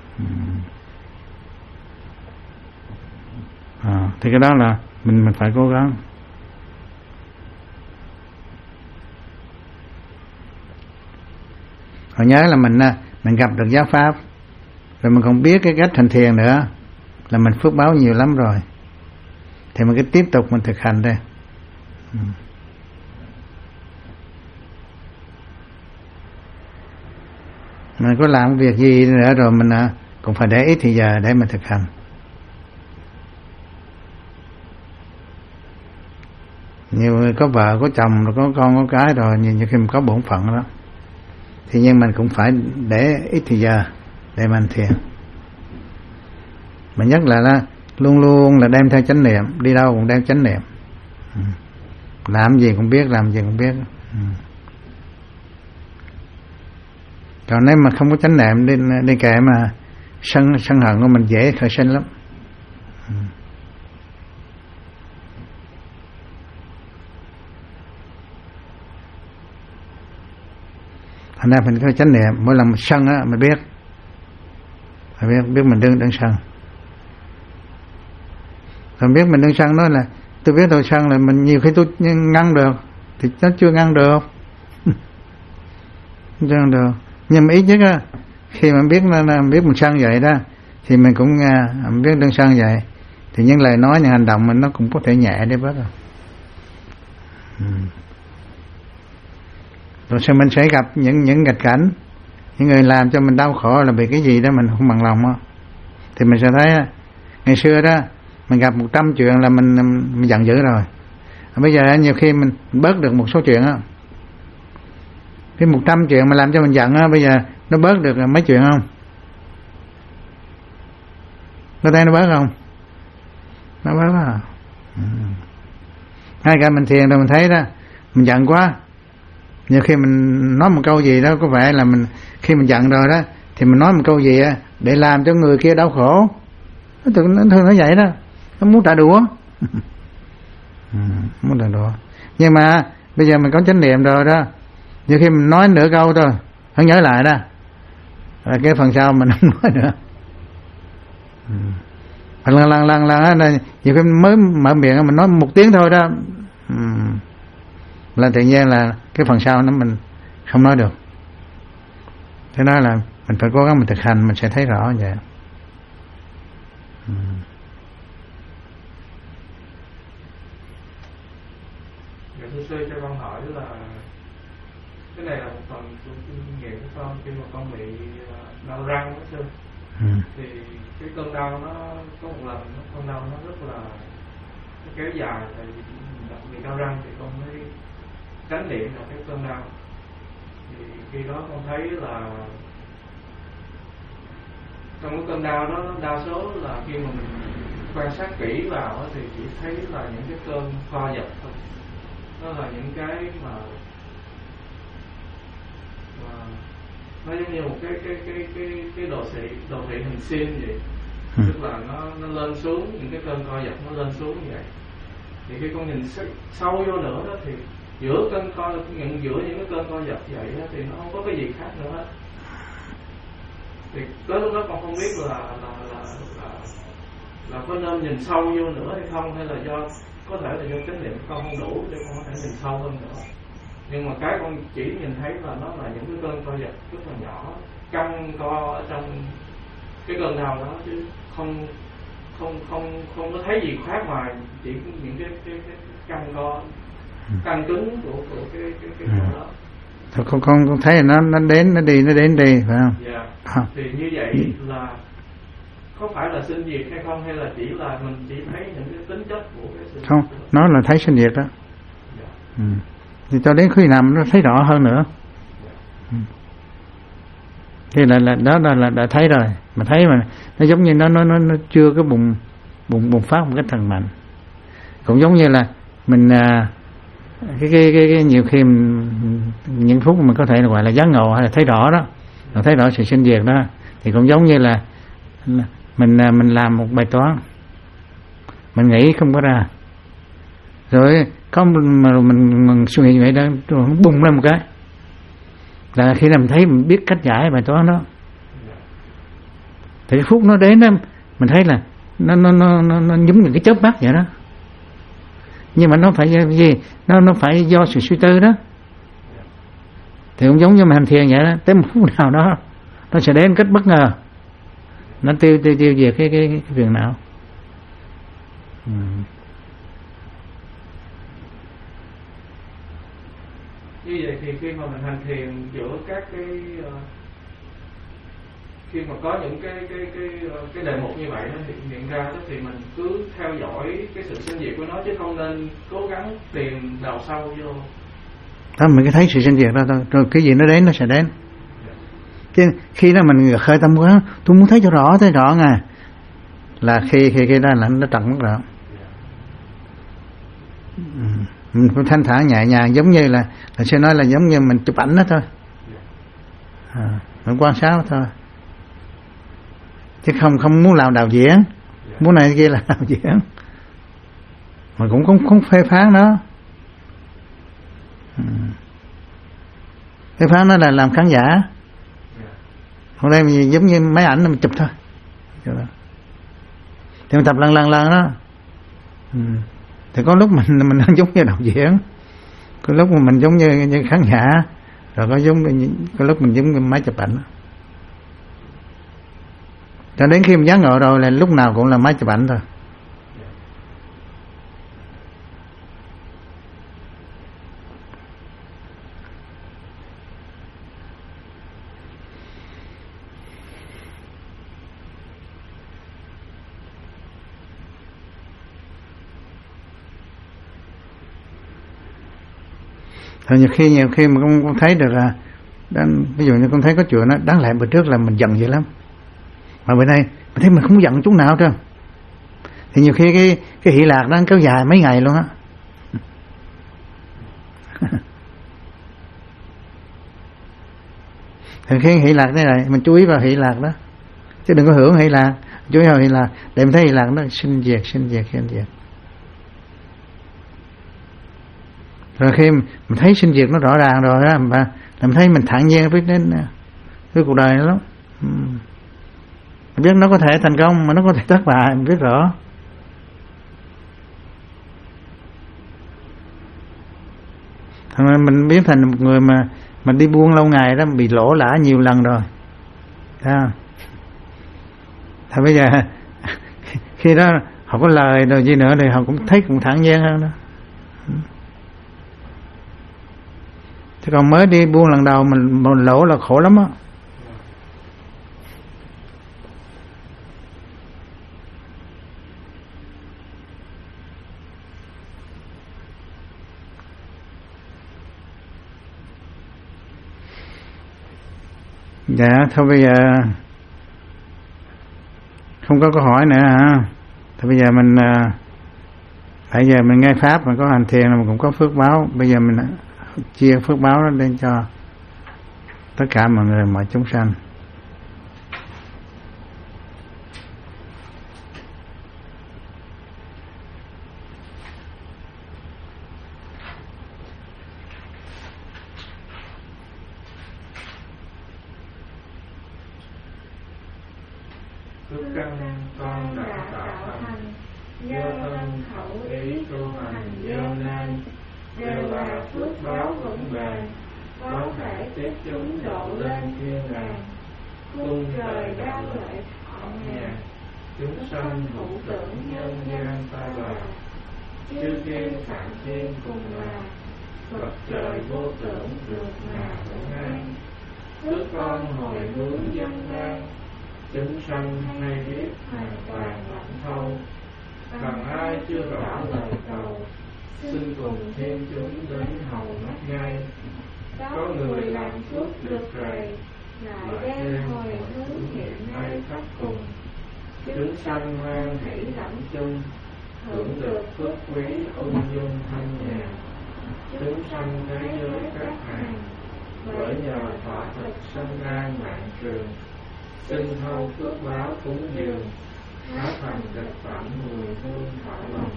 À, thì cái đó là mình mình phải cố gắng. Họ nhớ là mình mình gặp được giáo pháp rồi mình còn biết cái cách hành thiền nữa là mình phước báo nhiều lắm rồi, thì mình cứ tiếp tục mình thực hành đây. Ừ. Mình có làm việc gì nữa rồi mình à, cũng phải để ít thì giờ để mình thực hành. Nhiều người có vợ có chồng rồi có con có cái rồi, nhiều khi mình có bổn phận đó, thì nhưng mình cũng phải để ít thì giờ để mình thiền. Mà nhất là, là luôn luôn là đem theo chánh niệm, đi đâu cũng đem chánh niệm. Ừ. Làm gì cũng biết, làm gì cũng biết. Ừ. Còn nếu mà không có chánh niệm đi, đi kệ mà sân sân hận của mình dễ khởi sinh lắm. Ừ. Thành ra mình có chánh niệm, mỗi lần mình sân á mình biết, mình biết biết mình đừng đừng sân. Rồi biết mình đang sân, nói là tôi biết tôi sân là mình nhiều khi tôi ngăn được thì nó chưa ngăn được. Chưa ngăn được. Nhưng mà ít nhất á, khi mà biết là biết mình sân vậy đó thì mình cũng uh, biết đang sân vậy thì những lời nói những hành động mình nó cũng có thể nhẹ đi bớt rồi. Ừ. Rồi sau mình sẽ gặp những những nghịch cảnh, những người làm cho mình đau khổ là vì cái gì đó mình không bằng lòng đó. Thì mình sẽ thấy ngày xưa đó mình gặp một trăm chuyện là mình, mình giận dữ rồi. Bây giờ nhiều khi mình bớt được một số chuyện á, cái một trăm chuyện mà làm cho mình giận á, bây giờ nó bớt được mấy chuyện không? Có thấy nó bớt không? Nó bớt à. Ừ. Ngay cả mình thiền rồi mình thấy đó, mình giận quá, nhiều khi mình nói một câu gì đó có vẻ là mình khi mình giận rồi đó thì mình nói một câu gì á để làm cho người kia đau khổ, nó thường nó, thường nó vậy đó, nó muốn trả đũa. Ừ, muốn trả đũa. Nhưng mà bây giờ mình có chánh niệm rồi đó, nhiều khi mình nói nửa câu thôi không nhớ lại đó, là cái phần sau mình không nói nữa. Ừ. lần lần lần lần á, nhiều khi mới mở miệng mình nói một tiếng thôi đó, ừ, là tự nhiên là cái phần sau nó mình không nói được. Thế đó là mình phải cố gắng mình thực hành, mình sẽ thấy rõ như vậy. Ừ. Thưa sư cho con hỏi là cái này là một phần của kinh nghiệm của con khi mà con bị đau răng đó sư. Ừ. Thì cái cơn đau nó có một lần nó cơn đau nó rất là nó kéo dài, tại vì bị đau răng thì con mới tránh niệm là cái cơn đau. Thì khi đó con thấy là trong cái cơn đau đó, đa số là khi mà mình quan sát kỹ vào thì chỉ thấy là những cái cơn co giật thôi. Nó là những cái mà, mà nó giống như một cái cái cái cái cái đồ thị đồ thị hình sin vậy. Ừ. Tức là nó nó lên xuống, những cái cơn co giật nó lên xuống như vậy. Thì khi con nhìn sâu vô nữa đó thì giữa cơn co những giữa những cái cơn co giật vậy đó, thì nó không có cái gì khác nữa hết. Thì tới lúc đó con không biết là là là là, là có nên nhìn sâu vô nữa hay không, hay là do có thể là do chánh niệm con không đủ để con có thể nhìn sâu hơn nữa. Nhưng mà cái con chỉ nhìn thấy là nó là những cái cơn co giật rất là nhỏ, căng co ở trong cái cơn đau đó, chứ không không không không có thấy gì khác ngoài chỉ những cái cái cái căng co căng cứng của của cái cái cái chỗ đó. Thôi con con con thấy nó nó đến nó đi nó đến đi phải không? Dạ. À. Thì như vậy là có phải là sinh diệt hay không, hay là chỉ là mình chỉ thấy những cái tính chất của cái sinh không diệt? Nó là thấy sinh diệt đó. Dạ. Ừ. Thì cho đến khi nào nó thấy rõ hơn nữa. Dạ. Ừ. Thì là, là đó là, là đã thấy rồi, mà thấy mà nó giống như nó nó nó, nó chưa có bùng bùng bùng phát một cách thần mạnh. Cũng giống như là mình à, cái, cái cái cái nhiều khi mình, những phút mình có thể là gọi là giác ngộ hay là thấy rõ đó, là thấy rõ sự sinh diệt đó, thì cũng giống như là mình mình làm một bài toán, mình nghĩ không có ra, rồi có mà mình, mình suy nghĩ vậy đó, rồi nó bùng lên một cái, là khi nào mình thấy mình biết cách giải bài toán đó, thì cái phút nó đến đó, mình thấy là nó nó nó nó, nó giống như cái chớp mắt vậy đó. Nhưng mà nó phải gì? Nó nó phải do sự suy tư đó. Thì cũng giống như mà hành thiền vậy đó, tới một phút nào đó nó sẽ đến cách bất ngờ, nó tiêu tiêu tiêu diệt cái cái cái phiền não. Ừ. Như vậy thì khi mà mình hành thiền giữa các cái uh, khi mà có những cái cái cái cái đề mục như vậy nó hiện, hiện ra đó, thì mình cứ theo dõi cái sự sinh diệt của nó, chứ không nên cố gắng tìm đào sâu vô. Đó, mình cứ thấy sự sinh diệt đó thôi, rồi cái gì nó đến nó sẽ đến. Chứ khi đó mình khởi tâm quá, tôi muốn thấy cho rõ, thấy rõ nè, là khi khi khi đó là nó trật mất rồi. Ừ. Mình phải thanh thản nhẹ nhàng, giống như là mình sẽ nói là giống như mình chụp ảnh đó thôi, à, mình quan sát thôi, chứ không không muốn làm đạo diễn, muốn này kia là đạo diễn, mà cũng không không phê phán nó. Ừ. Phê phán nó là làm khán giả, còn đây mình giống như máy ảnh mình chụp thôi, thì mình tập lần lần lần đó. Ừ. Thì có lúc mình mình giống như đạo diễn, có lúc mình giống như, như khán giả, rồi có giống như, có lúc mình giống như máy chụp ảnh. Cho đến khi mình giác ngộ rồi là lúc nào cũng là máy chụp ảnh thôi. Rồi nhiều khi nhiều khi mà con, con thấy được là đang, ví dụ như con thấy có chuyện nó đáng lẽ bữa trước là mình giận vậy lắm, mà bữa nay mình thấy mình không giận chút nào trơn, thì nhiều khi cái cái hỷ lạc nó kéo dài mấy ngày luôn á. Thì khi hỷ lạc thế này mình chú ý vào hỷ lạc đó, chứ đừng có hưởng hỷ lạc, Chú ý Hy Lạc để mình thấy Hy Lạc nó sinh diệt sinh diệt sinh diệt. Rồi khi mình thấy sinh diệt nó rõ ràng rồi đó, mà mình thấy mình thản nhiên biết đến cái cuộc đời nó lắm. Mình biết nó có thể thành công mà nó có thể thất bại, mình biết rõ. Thành ra mình biến thành một người mà mình đi buôn lâu ngày đó, bị lỗ lã nhiều lần rồi. Thấy không? Thôi bây giờ khi đó họ có lời rồi gì nữa thì họ cũng thấy cũng thản nhiên hơn đó. Chứ còn mới đi buôn lần đầu mình, mình lỗ là khổ lắm á. Dạ thôi bây giờ không có câu hỏi nữa hả? Thôi bây giờ mình bây giờ mình nghe pháp mà có hành thiền là mình cũng có phước báo. Bây giờ mình chia phước báo đó lên cho tất cả mọi người, mọi chúng sanh. Phước căn con đã tạo thành, do thân khẩu ý tu hành do nên, đều là phước báo vững bền, có thể tiếp chúng độ lên thiên đàng. Cung trời đau lợi thọ nhà, chúng sanh hữu tưởng nhân gian ta bà. Chư thiên phạm thiên cùng là, Phật trời vô tưởng được mà vững an. Phước con hồi hướng dân gian, chúng sanh hay biết hoàn toàn lãnh thâu. Bằng ai chưa rõ lời cầu, xin cùng thiên chúng đến hầu mắt ngay. Có người làm phước được rầy, lại đem hồi hướng hiện nay khắp cùng. Chúng sanh hoan hỷ lãnh chung, hưởng được phước quý ung dung thanh nhàn. Chúng sanh thế giới các hàng, bởi nhờ thọ thực sanh an mạng trường. Xin thâu phước báo cúng dường, hóa thành thực phẩm mùi hương thỏa lòng.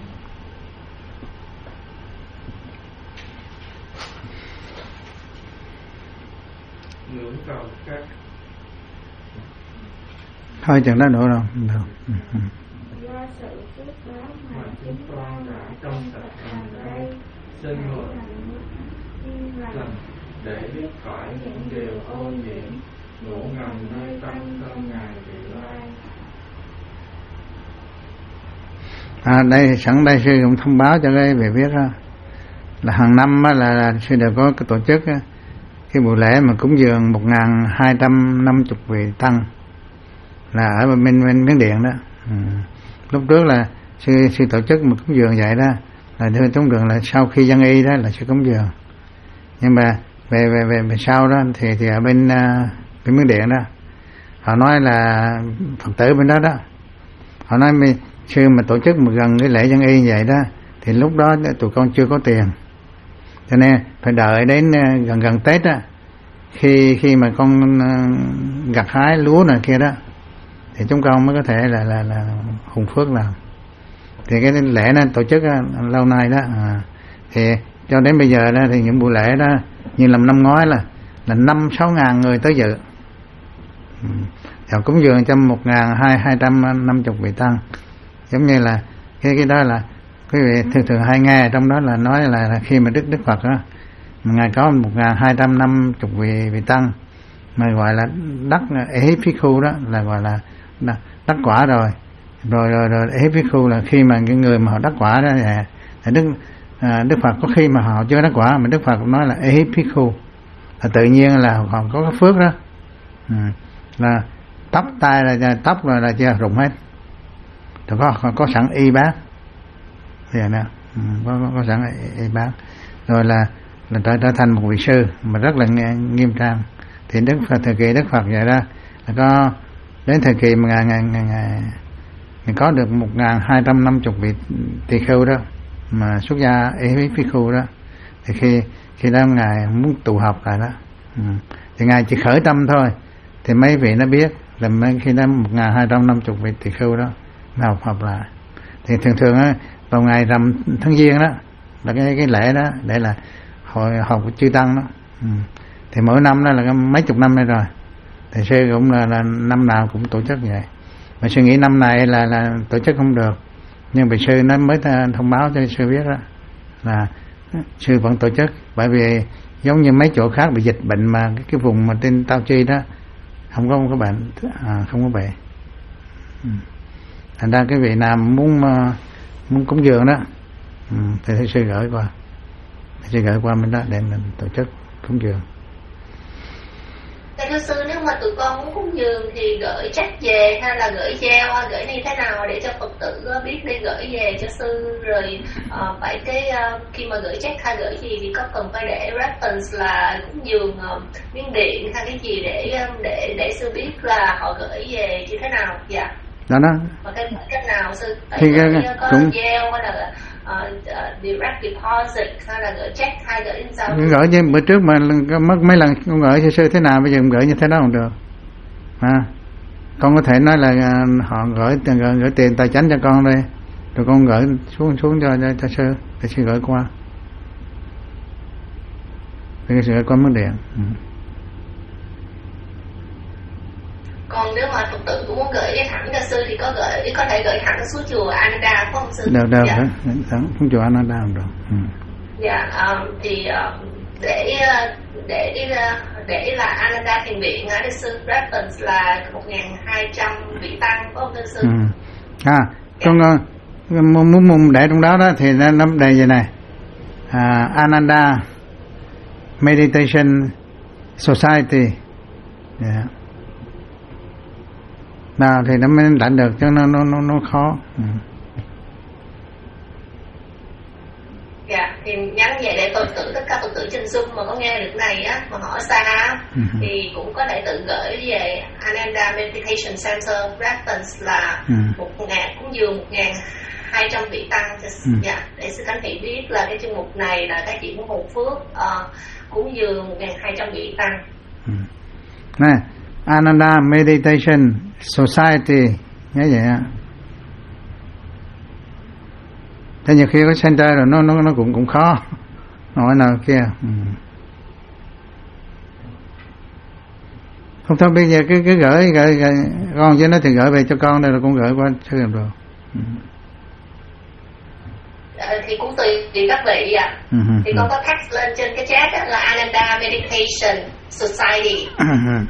Ngưỡng cầu các thôi chẳng đã nữa đâu. Được. Ừ, ừ. Do sự phước báo mà mà chúng con đã trong thực hành đây, xin hồi lần để biết khỏi những điều ô nhiễm ngủ ngầm nơi tâm không ngài vị lai. À, đây sẵn đây sư cũng thông báo cho cái về viết đó, là hàng năm á, là, là sư đều có cái tổ chức á, cái buổi lễ mà cúng dường một nghìn hai trăm năm mươi vị tăng là ở bên bên Miến Điện đó. Ừ. Lúc trước là sư sư tổ chức một cúng dường vậy đó, là đưa cúng dường là sau khi dân y đó là sư cúng dường. Nhưng mà về về về, về sau đó thì thì ở bên uh, bên Miến Điện đó họ nói là Phật tử bên đó đó, họ nói mình sư mà tổ chức một gần cái lễ dân y như vậy đó thì lúc đó tụi con chưa có tiền, cho nên phải đợi đến uh, gần gần Tết á, khi khi mà con uh, gặt hái lúa này kia đó thì chúng con mới có thể là là là hùng phước làm. Thì cái lễ nó tổ chức uh, lâu nay đó, à, thì cho đến bây giờ đó thì những buổi lễ đó như làm năm ngoái là là năm sáu ngàn người tới dự. Ừ. Họ cúng dường cho một ngàn hai hai trăm năm chục vị tăng, giống như là cái cái đó là quý vị thường thường hay nghe trong đó là nói là, là khi mà đức đức Phật đó ngài có một ngàn hai trăm năm chục vị vị tăng mà gọi là đắc Ehipiku đó, là gọi là đắc quả rồi rồi rồi, rồi Ehipiku là khi mà cái người mà họ đắc quả đó là, là đức à, Đức Phật có khi mà họ chưa đắc quả mà Đức Phật nói là Ehipiku là tự nhiên là họ có cái phước đó. Ừ. Là tóc tai là tóc là, là chưa rụng hết, rồi có, có có sẵn y bát thì nè, ừ, có, có, có sẵn y, y bát rồi là là trở trở thành một vị sư mà rất là nghiêm trang. Thì Đức Phật thời kỳ Đức Phật vậy đó là có đến thời kỳ mà ngài ngài ngài, ngài, ngài có được một ngàn hai trăm năm chục vị tỳ khưu đó mà xuất gia Ehipiku đó, thì khi khi đó ngài muốn tụ họp lại đó, ừ. thì ngài chỉ khởi tâm thôi thì mấy vị nó biết là mấy khi đó một nghìn hai trăm năm mươi vị tỳ khưu đó mới học họp lại. Thì thường thường á vào ngày rằm tháng Giêng đó là cái cái lễ đó để là hội họp của chư tăng đó. Ừ. Thì mỗi năm đó là mấy chục năm nay rồi. Thầy sư cũng là, là năm nào cũng tổ chức vậy. Mà sư nghĩ năm này là là tổ chức không được, nhưng mà sư nó mới thông báo cho sư biết đó là sư vẫn tổ chức, bởi vì giống như mấy chỗ khác bị dịch bệnh mà cái, cái vùng mà trên Tao Chi đó không có không có bệnh, à, không có bệnh. Ừ. Thành ra cái vị nào muốn muốn cúng dường đó, ừ, thì thầy sư gửi qua, thầy sư gửi qua bên đó để mình tổ chức cúng dường. Thưa sư, nếu mà tụi con muốn cúng dường thì gửi check về hay là gửi gieo, gửi như thế nào để cho Phật tử biết đi gửi về cho sư, rồi uh, phải cái uh, khi mà gửi check hay gửi gì thì có cần phải để reference là cúng dường uh, miếng điện hay cái gì để để để sư biết là họ gửi về như thế nào? Dạ. Đó đó. Và cái cách nào sư? Thì gửi, cái, có cũng gieo hay là uh, uh, direct deposit hay là gửi check hay gửi in sao? Gửi chứ bữa trước mà mất mấy lần con gửi cho sư thế nào, bây giờ gửi như thế đó không được. À, con có thể nói là họ gửi gửi, gửi tiền tài chánh cho con đây, rồi con gửi xuống xuống cho cho, cho sư, để sư gửi qua. Thì sư gửi qua mức điện. Ừ. Còn nếu mà Phật tử cũng muốn gửi thẳng cho sư thì có gửi có thể gửi thẳng xuống chùa Ananda không sư? Được được, dạ. Thẳng xuống chùa Ananda không được. Ừ. Dạ, um, thì uh, để để để là Ananda Thiền Viện ở sư reference là một nghìn hai trăm vị tăng phải không thưa sư? Ừ. À, dạ. con muốn muốn, muốn để trong đó đó thì nó nó đây vậy này. À, Ananda Meditation Society. Yeah. Nào thì nó mới lãnh được, chứ nó nó nó, nó khó. Ừ. Dạ, thì nhắn vậy để Phật tử, tất cả Phật tử trên Zoom mà có nghe được này á, mà họ xa á, uh-huh. thì cũng có thể tự gửi về Ananda Meditation Center reference là uh-huh. một ngàn cũng dường một ngàn hai trăm vị tăng cho, uh-huh. dạ, để sư Khánh Thị biết là cái chương mục này là cái chuyện của Hộ Phước, uh, cũng dường một ngàn hai trăm vị tăng. Uh-huh. Nè, Ananda Meditation Society nhớ vậy á. Thế nhiều khi có center rồi nó nó nó cũng cũng khó nói nào kia. Ừ. Không thôi bây giờ cứ cứ gửi gửi, gửi con chứ nó thì gửi về cho con đây là con gửi qua chứ làm rồi. Ừ. Ờ, thì cũng tùy tùy các vị ạ. À. Ừ, thì con có text lên trên cái chat đó là Ananda Meditation Society. Ừ.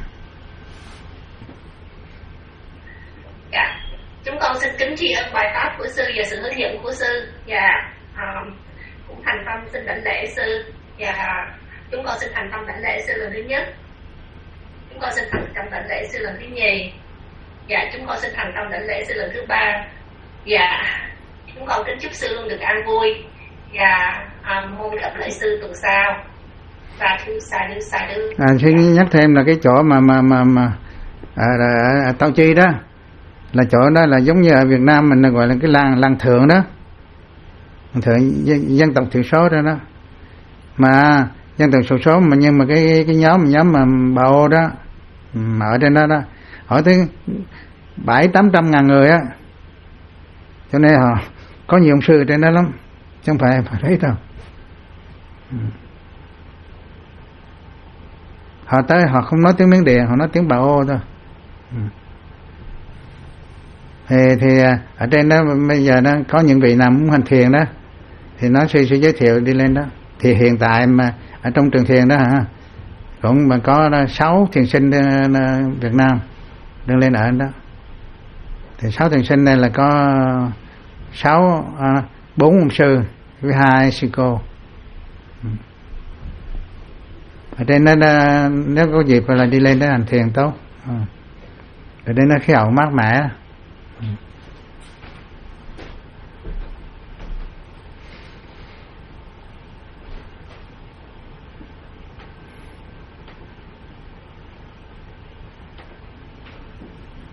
Dạ. Chúng con xin kính tri ân bài pháp của sư và sự hướng dẫn của sư, và uh, cũng thành tâm xin đảnh lễ sư, và uh, chúng con xin thành tâm đảnh lễ sư lần thứ nhất, chúng con xin thành tâm đảnh lễ sư lần thứ nhì, và chúng con xin thành tâm đảnh lễ sư lần thứ ba, và chúng con kính chúc sư luôn được an vui, và um, mong gặp lại sư tuần sau. Sa thứ sa thứ sa thứ. À, xin nhắc thêm là cái chỗ mà mà mà mà ở, ở, ở Tao Chi đó, là chỗ đó là giống như ở Việt Nam mình là gọi là cái làng làng thượng đó, thượng dân, dân tộc thiểu số đó đó, mà dân tộc thiểu số mà nhưng mà cái cái nhóm nhóm mà bà Ô đó mà ở trên đó đó, hỏi tới bảy tám trăm ngàn người á, cho nên họ có nhiều ông sư trên đó lắm, chứ không phải phải thấy đâu. Họ tới họ không nói tiếng Miến Điện, họ nói tiếng bà Ô thôi. Thì, thì ở trên đó bây giờ nó có những vị nào muốn hành thiền đó thì nó sẽ, sẽ giới thiệu đi lên đó. Thì hiện tại mà ở trong trường thiền đó hả, cũng mà có sáu thiền sinh Việt Nam đứng lên ở đó. Thì sáu thiền sinh này là có sáu à, bốn ông sư với hai sư cô. Ở trên đó nếu có dịp là đi lên đó hành thiền tốt. Ở đây nó khí hậu mát mẻ.